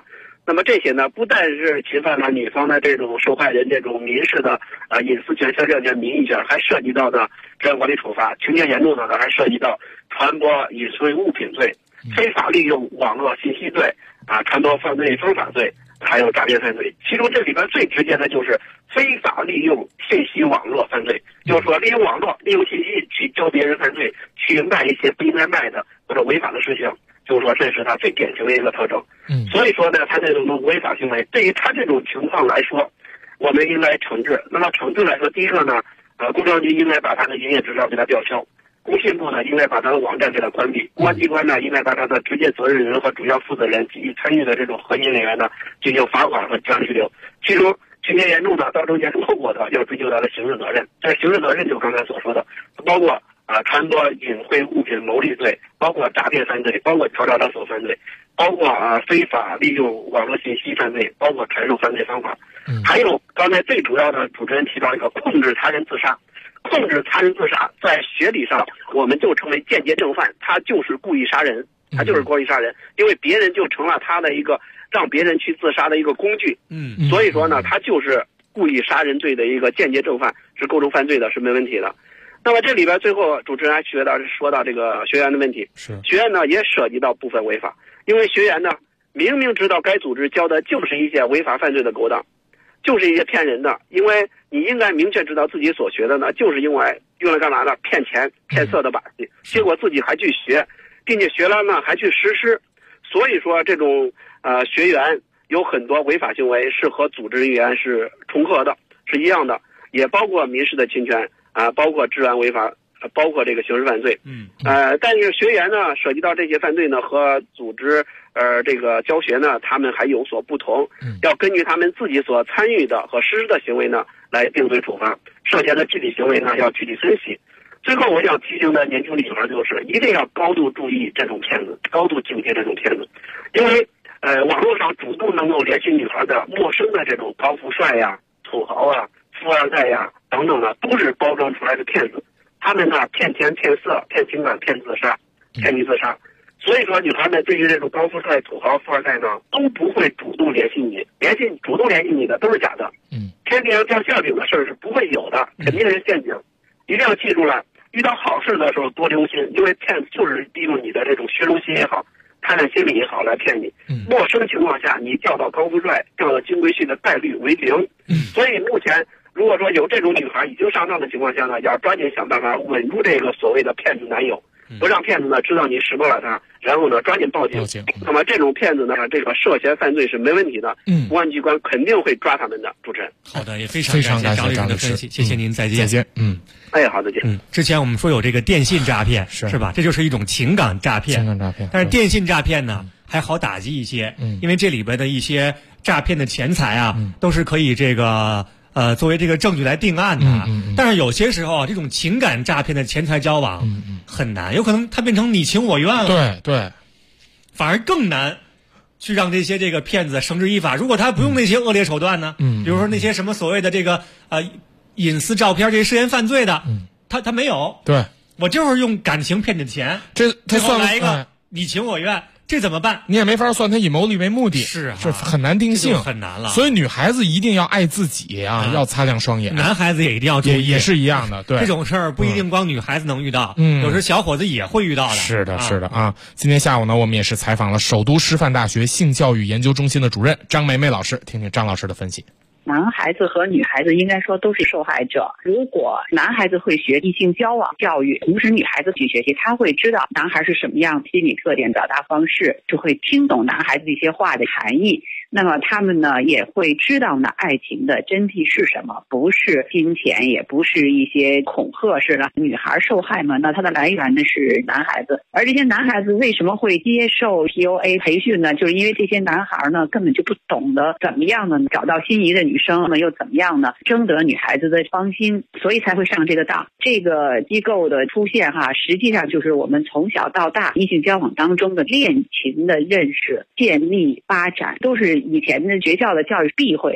那么这些呢，不但是侵犯了女方的这种受害人这种民事的隐私权、肖像权、名誉权，还涉及到呢治安管理处罚，情节严重的呢还涉及到传播隐私物品罪、非法利用网络信息罪传播犯罪方法罪，还有诈骗犯罪。其中这里边最直接的就是非法利用信息网络犯罪，就是说利用网络、利用信息去教别人犯罪，去卖一些不应该卖的或者违法的事情。就是说，这是他最典型的一个特征。所以说呢，他这种违法行为，对于他这种情况来说，我们应该惩治。那么惩治来说，第一个呢，工商局应该把他的营业执照给他吊销，工信部呢应该把他的网站给他关闭，公安机关呢应该把他的直接责任人和主要负责人及其参与的这种核心人员呢进行罚款和纪律拘留。其中情节严重的、造成严重后果的，要追究他的刑事责任。这刑事责任就刚才所说的，包括传播隐晦物品牟利罪，包括诈骗犯罪，包括调查勒索犯罪，包括非法利用网络信息犯罪，包括传授犯罪方法。还有刚才最主要的，主持人提到一个控制他人自杀。控制他人自杀，在学理上我们就称为间接正犯，他就是故意杀人，因为别人就成了他的一个让别人去自杀的一个工具。所以说呢，他就是故意杀人罪的一个间接正犯，是构成犯罪的，是没问题的。那么这里边最后主持人还说到这个学员的问题，学员呢也涉及到部分违法，因为学员呢明明知道该组织教的就是一些违法犯罪的勾当，就是一些骗人的，因为你应该明确知道自己所学的呢就是用来干嘛呢？骗钱骗色的把戏，结果自己还去学，并且学了呢还去实施。所以说这种学员有很多违法行为是和组织人员是重合的，是一样的，也包括民事的侵权包括治安违法，包括这个刑事犯罪。但是学员呢涉及到这些犯罪呢和组织这个教学呢他们还有所不同，要根据他们自己所参与的和实施的行为呢来定罪处罚，涉嫌的具体行为呢要具体分析。最后我想提醒的年轻女孩就是一定要高度注意这种骗子，高度警惕这种骗子，因为网络上主动能够联系女孩的陌生的这种高富帅呀、土豪啊、富二代呀等等的，都是包装出来的骗子。他们呢骗钱、骗色、骗情感、骗自杀、骗你自杀。所以说女孩们对于这种高富帅、土豪、富二代呢都不会主动联系你，主动联系你的都是假的。天天掉馅饼的事儿是不会有的，肯定是陷阱。一定要记住了，遇到好事的时候多留心，因为骗子就是利用你的这种虚荣心也好、贪婪心理也好来骗你。陌生情况下你钓到高富帅、钓到金龟婿的概率为0。所以目前如果说有这种女孩已经上当的情况下呢，要抓紧想办法稳住这个所谓的骗子男友，不让骗子呢知道你识破了他，然后呢抓紧报警。那么这种骗子呢，这个涉嫌犯罪是没问题的，公安机关肯定会抓他们的。主持人， 好的，也非常感谢张律师的分析，谢谢您，再见。 再见。 好，再见。 之前我们说有这个电信诈骗，是吧？这就是一种情感诈骗。但是电信诈骗呢还好打击一些，因为这里边的一些诈骗的钱财都是可以这个作为这个证据来定案的。但是有些时候这种情感诈骗的钱财交往很难，有可能它变成你情我愿了。 对， 反而更难去让这些这个骗子绳之以法。如果他不用那些恶劣手段呢，比如说那些什么所谓的这个隐私照片这些涉嫌犯罪的，他没有。 对， 我就是用感情骗你的钱， 这算来一个你情我愿。这怎么办？ 你也没法算他以牟利为目的， 是很难定性， 很难了。 所以女孩子一定要爱自己要擦亮双眼。 男孩子也一定要注意， 也是一样的。对， 这种事儿不一定光女孩子能遇到，有时小伙子也会遇到的。 是的啊。今天下午呢，我们也是采访了首都师范大学性教育研究中心的主任张梅梅老师，听听张老师的分析。 男孩子和女孩子应该说都是受害者。如果男孩子会学异性交往教育，同时女孩子去学习，他会知道男孩是什么样心理特点、表达方式，就会听懂男孩子一些话的含义。那么他们呢也会知道呢爱情的真谛是什么，不是金钱，也不是一些恐吓式的。女孩受害嘛，那它的来源呢是男孩子。而这些男孩子为什么会接受 PUA 培训呢？就是因为这些男孩呢根本就不懂得怎么样呢找到心仪的女生呢，又怎么样呢征得女孩子的芳心，所以才会上这个当。这个机构的出现实际上就是我们从小到大异性交往当中的恋情的认识、建立、发展，都是以前的学校的教育避讳的。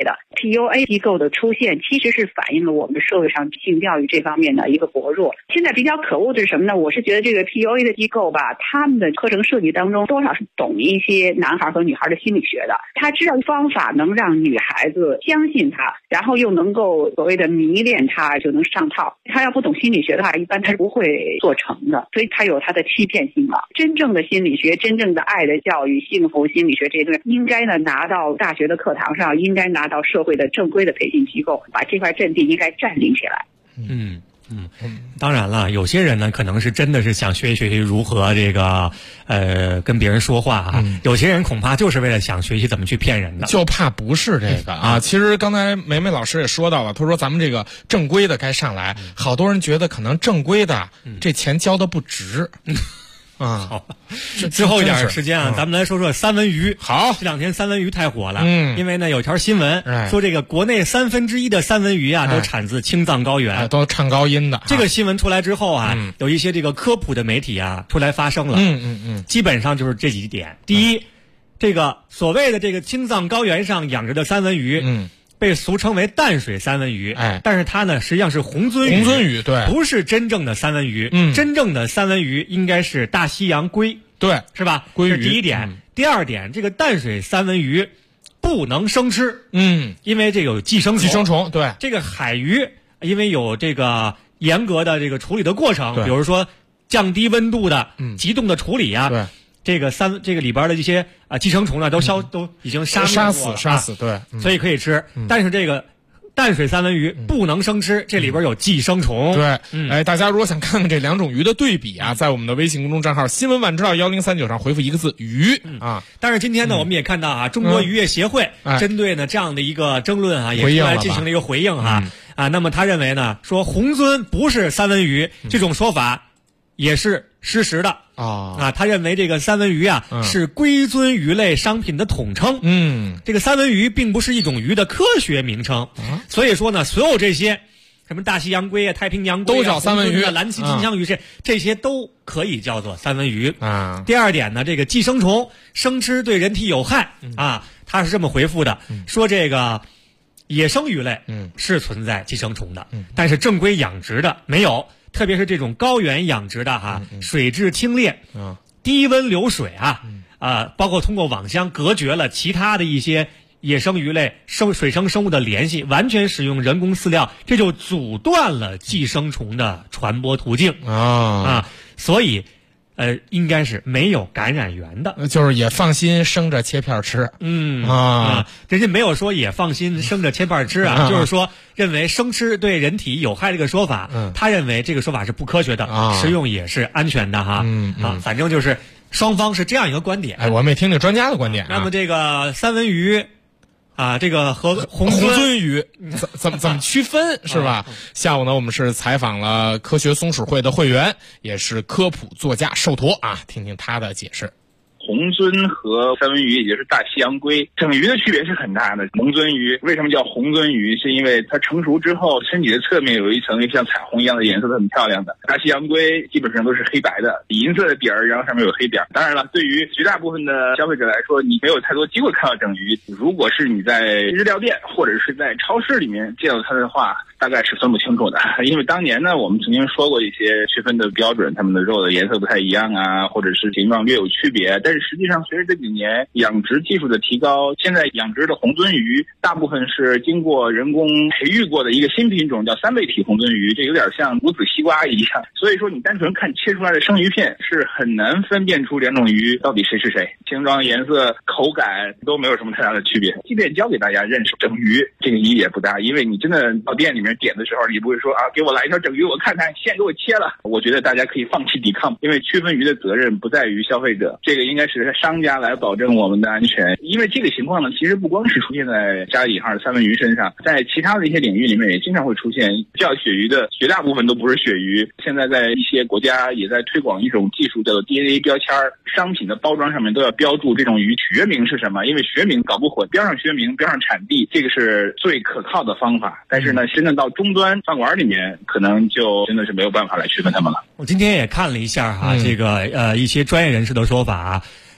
PUA 机构的出现，其实是反映了我们社会上性教育这方面的一个薄弱。现在比较可恶的是什么呢？我是觉得这个 PUA 的机构吧，他们的课程设计当中多少是懂一些男孩和女孩的心理学的，他知道方法能让女孩子相信他，然后又能够所谓的迷恋他，就能上套。他要不懂心理学的话，一般他是不会做成的，所以他有他的欺骗性了。真正的心理学，真正的爱的教育，幸福心理学这些东西，应该呢拿到大学的课堂上，应该拿到社会的正规的培训机构，把这块阵地应该占领起来。 当然了，有些人呢可能是真的是想学习如何这个跟别人说话啊，有些人恐怕就是为了想学习怎么去骗人的， 就怕不是这个啊。其实刚才梅梅老师也说到了，他说咱们这个正规的该上来，好多人觉得可能正规的这钱交的不值。 好，最后一点时间啊，咱们来说说三文鱼。 好， 这两天三文鱼太火了，因为呢有条新闻说这个国内1/3的三文鱼啊都产自青藏高原， 都唱高音的。 这个新闻出来之后啊，有一些这个科普的媒体啊出来发声了，基本上就是这几点。第一，这个所谓的这个青藏高原上养着的三文鱼，被俗称为淡水三文鱼，但是它呢实际上是虹鳟鱼。 虹鳟鱼对， 不是真正的三文鱼。真正的三文鱼应该是大西洋鲑， 对， 是吧？ 鲑鱼。 这是第一点。第二点，这个淡水三文鱼不能生吃，因为这个有寄生虫。 寄生虫，对。 这个海鱼因为有这个严格的这个处理的过程，比如说降低温度的急冻的处理啊， 对。 这个里边的一些寄生虫呢都已经杀死，对， 所以可以吃。但是这个淡水三文鱼不能生吃，这里边有寄生虫。 对，大家如果想看看这两种鱼的对比啊，在我们的微信公众账号新闻晚知道1039上回复一个字鱼啊。 但是今天呢，我们也看到啊，中国渔业协会针对呢这样的一个争论啊，也出来进行了一个回应哈。那么他认为呢，说虹鳟不是三文鱼这种说法也是失实的他认为这个三文鱼啊是龟鳟鱼类商品的统称。这个三文鱼并不是一种鱼的科学名称。所以说呢，所有这些什么大西洋龟啊、太平洋龟都叫三文鱼， 蓝鳍金枪鱼这些都可以叫做三文鱼第二点呢，这个寄生虫生吃对人体有害他是这么回复的，说这个野生鱼类是存在寄生虫的，但是正规养殖的没有。特别是这种高原养殖的水质清冽，低温流水包括通过网箱隔绝了其他的一些野生鱼类水生生物的联系，完全使用人工饲料，这就阻断了寄生虫的传播途径所以应该是没有感染源的， 就是也放心生着切片吃。 人家没有说也放心生着切片吃就是说认为生吃对人体有害这个说法，他认为这个说法是不科学的，食用也是安全的反正就是双方是这样一个观点。 我们也听听专家的观点。 那么这个三文鱼这个和虹鳟鱼怎么区分是吧？下午呢，我们是采访了科学松鼠会的会员，也是科普作家寿驼听听他的解释。 虹鳟和三文鱼，也就是大西洋龟，整鱼的区别是很大的。虹鳟鱼为什么叫虹鳟鱼？是因为它成熟之后，身体的侧面有一层像彩虹一样的颜色，很漂亮的。大西洋龟基本上都是黑白的，银色的底儿，然后上面有黑点。当然了，对于绝大部分的消费者来说，你没有太多机会看到整鱼。如果是你在日料店或者是在超市里面见到它的话，大概是分不清楚的。因为当年呢，我们曾经说过一些区分的标准，它们的肉的颜色不太一样或者是形状略有区别。但是实际上随着这几年养殖技术的提高，现在养殖的虹鳟鱼大部分是经过人工培育过的一个新品种，叫3倍体虹鳟鱼，这有点像无籽西瓜一样。所以说你单纯看切出来的生鱼片是很难分辨出两种鱼到底谁是谁，形状、颜色、口感都没有什么太大的区别。即便教给大家认识整鱼，这个意义也不大，因为你真的到店里面点的时候，你不会说给我来一条整鱼我看看，现在给我切了。我觉得大家可以放弃抵抗，因为区分鱼的责任不在于消费者，这个应该是商家来保证我们的安全。因为这个情况呢，其实不光是出现在加引号的三文鱼身上，在其他的一些领域里面也经常会出现。叫鳕鱼的绝大部分都不是鳕鱼。现在在一些国家也在推广一种技术，叫做 DNA 标签，商品的包装上面都要标注这种鱼学名是什么，因为学名搞不混，标上学名标上产地，这个是最可靠的方法。但是呢，真正到终端饭馆里面，可能就真的是没有办法来区分它们了。 我今天也看了一下这个一些专业人士的说法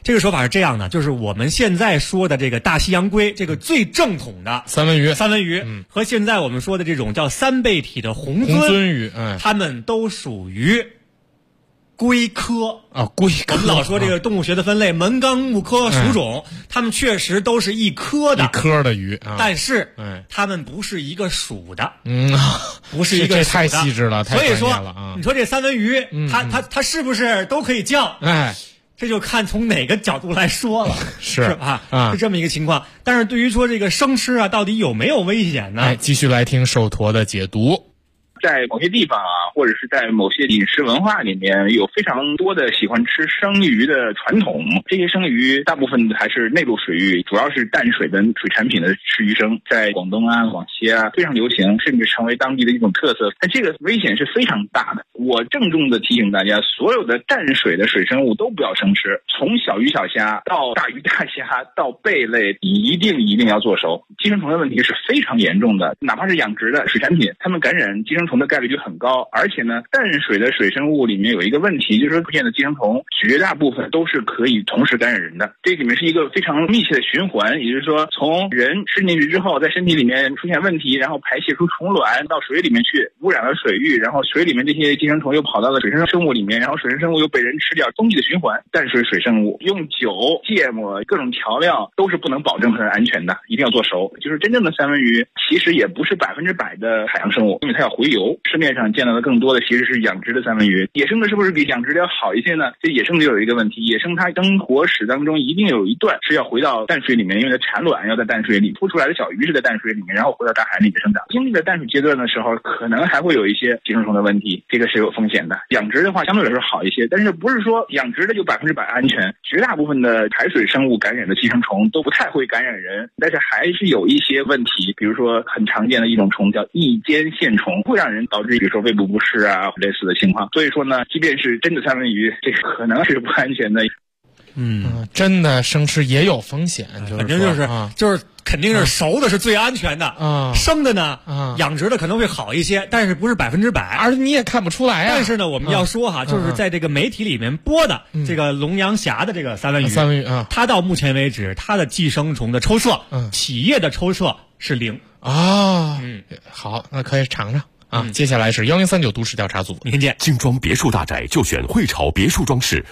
这个说法是这样的，就是我们现在说的这个大西洋龟，这个最正统的三文鱼， 和现在我们说的这种叫三倍体的虹鳟鱼， 它们都属于龟科啊，龟科。 我们老说这个动物学的分类，门纲目科属种，它们确实都是一科的鱼， 但是它们不是一个属的，不是一个属的，这太细致了，太专业了。 所以说，你说这三文鱼，它是不是都可以叫？这就看从哪个角度来说了，是吧？是这么一个情况。但是对于说这个生吃啊，到底有没有危险呢？ 继续来听手陀的解读。 在某些地方啊，或者是在某些饮食文化里面，有非常多的喜欢吃生鱼的传统。这些生鱼大部分还是内陆水域，主要是淡水的水产品的吃鱼生，在广东啊、广西啊非常流行，甚至成为当地的一种特色。但这个危险是非常大的。我郑重的提醒大家，所有的淡水的水生物都不要生吃，从小鱼小虾到大鱼大虾到贝类，一定要做熟。寄生虫的问题是非常严重的，哪怕是养殖的水产品，它们感染寄生虫的概率就很高。而且呢，淡水的水生物里面有一个问题，就是说出现的寄生虫绝大部分都是可以同时感染人的。这里面是一个非常密切的循环，也就是说从人吃进去之后，在身体里面出现问题，然后排泄出虫卵到水里面去，污染了水域，然后水里面这些寄生虫又跑到了水生生物里面，然后水生生物又被人吃掉，冬季的循环。淡水水生物用酒、芥末、各种调料都是不能保证它的安全的，一定要做熟。就是真正的三文鱼其实也不是100%的海洋生物，因为它要回游。市面上见到的更多的其实是养殖的三文鱼。野生的是不是比养殖的要好一些呢？这野生就有一个问题，野生它生活史当中一定有一段是要回到淡水里面，因为它产卵要在淡水里，孵出来的小鱼是在淡水里面，然后回到大海里面生长。经历了淡水阶段的时候，可能还会有一些寄生虫的问题，这个是有风险的。养殖的话相对来说好一些，但是不是说养殖的就100%安全，绝大部分的海水生物感染的寄生虫都不太会感染人，但是还是有一些问题，比如说很常见的一种虫叫异尖线虫，会让人导致比如说胃部不适啊类似的情况。所以说呢，即便是真的三文鱼，这个可能是不安全的。 真的生吃也有风险， 反正就是肯定是熟的是最安全的，生的呢，养殖的可能会好一些，但是不是100%， 而你也看不出来啊。 但是呢，我们要说哈，就是在这个媒体里面播的这个龙阳峡的这个三文鱼啊，它到目前为止，它的寄生虫的抽射，企业的抽射是0 啊。好，那可以尝尝。接下来是1039都市调查组， 您见。 精装别墅大宅就选汇潮别墅装饰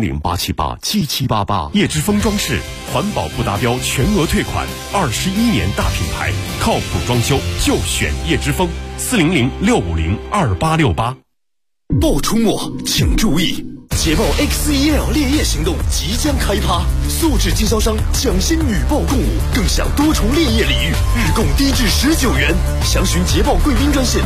，400-878-7788。叶之峰装饰，环保不达标全额退款，21年大品牌，靠谱装修就选叶之峰，400-650-2868。 暴出没，请注意！捷豹 X1L 烈焰行动即将开趴，素质经销商抢先女豹共舞，更享多重烈焰礼遇，日供低至19元。详询捷豹贵宾专线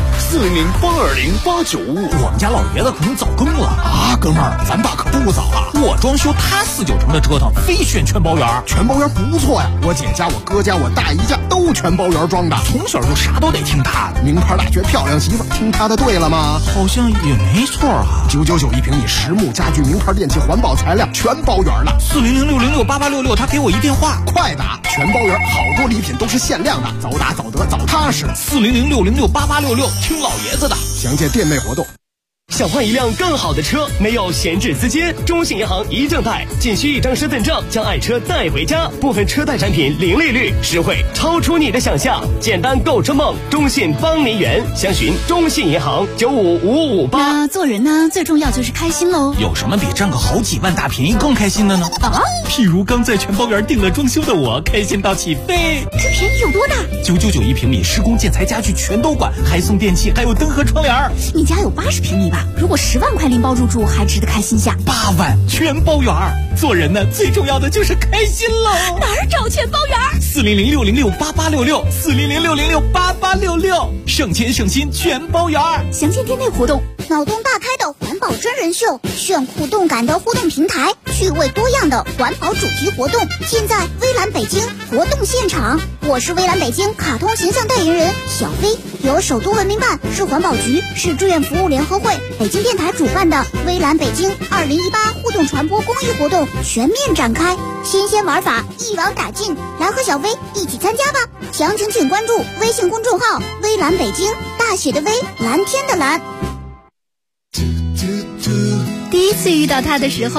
400-820-8955。 我们家老爷子可能早更了啊，哥们儿，咱爸可不早了。我装修他4-9成的折腾，非选全包园。全包园不错呀，我姐家、我哥家、我大姨家都全包园装的，从小就啥都得听他的。名牌大学漂亮媳妇，听他的对了吗？好像也没错啊。999一平米，实木家具、名牌电器、环保材料，全包圆了。400-606-8866，他给我一电话，快打！全包圆，好多礼品都是限量的，早打早得早踏实。400-606-8866，听老爷子的。详见店内活动。 想换一辆更好的车，没有闲置资金，中信银行一证贷，仅需1张身份证，将爱车带回家。部分车贷产品零利率，实惠超出你的想象。简单购车梦，中信帮您圆。详询中信银行95558。 那做人呢，最重要就是开心喽。 有什么比挣个好几万大便宜更开心的呢？譬如刚在全包园定了装修的我，开心到起飞。 这便宜有多大 ？999一平米，施工建材家具全都管，还送电器，还有灯和窗帘。 你家有80平米吧？如果10万块拎包入住，还值得开心下。 8万全包圆。做人呢，最重要的就是开心喽。 哪儿找全包圆 ？400-606-8866 400-606-8866，省钱省心全包圆。 详见店内活动。 脑洞大开的环保真人秀，炫酷动感的互动平台，趣味多样的环保主题活动，尽在微蓝北京活动现场。我是微蓝北京卡通形象代言人小飞，由首都文明办、市环保局、市志愿服务联合会、北京电台主办的微蓝北京2018互动传播公益活动全面展开，新鲜玩法一网打尽，来和小飞一起参加吧！详情请关注微信公众号微蓝北京，大写的微，蓝天的蓝。 第一次遇到他的时候，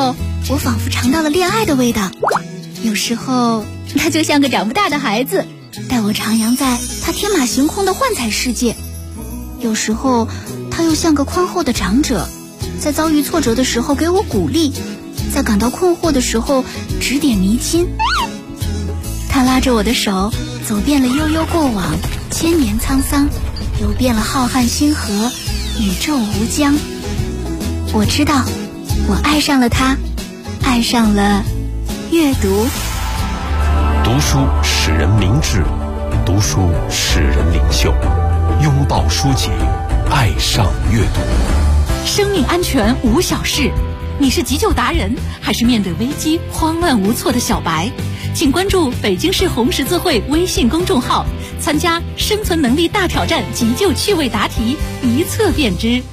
我仿佛尝到了恋爱的味道。有时候他就像个长不大的孩子，带我徜徉在他天马行空的幻彩世界。有时候他又像个宽厚的长者，在遭遇挫折的时候给我鼓励，在感到困惑的时候指点迷津。他拉着我的手，走遍了悠悠过往，千年沧桑，游遍了浩瀚星河，宇宙无疆。我知道，我爱上了他，爱上了阅读。 读书使人明智，读书使人领袖。拥抱书籍，爱上阅读。 生命安全无小事，你是急救达人，还是面对危机慌乱无措的小白？请关注北京市红十字会微信公众号，参加生存能力大挑战急救趣味答题，一测便知。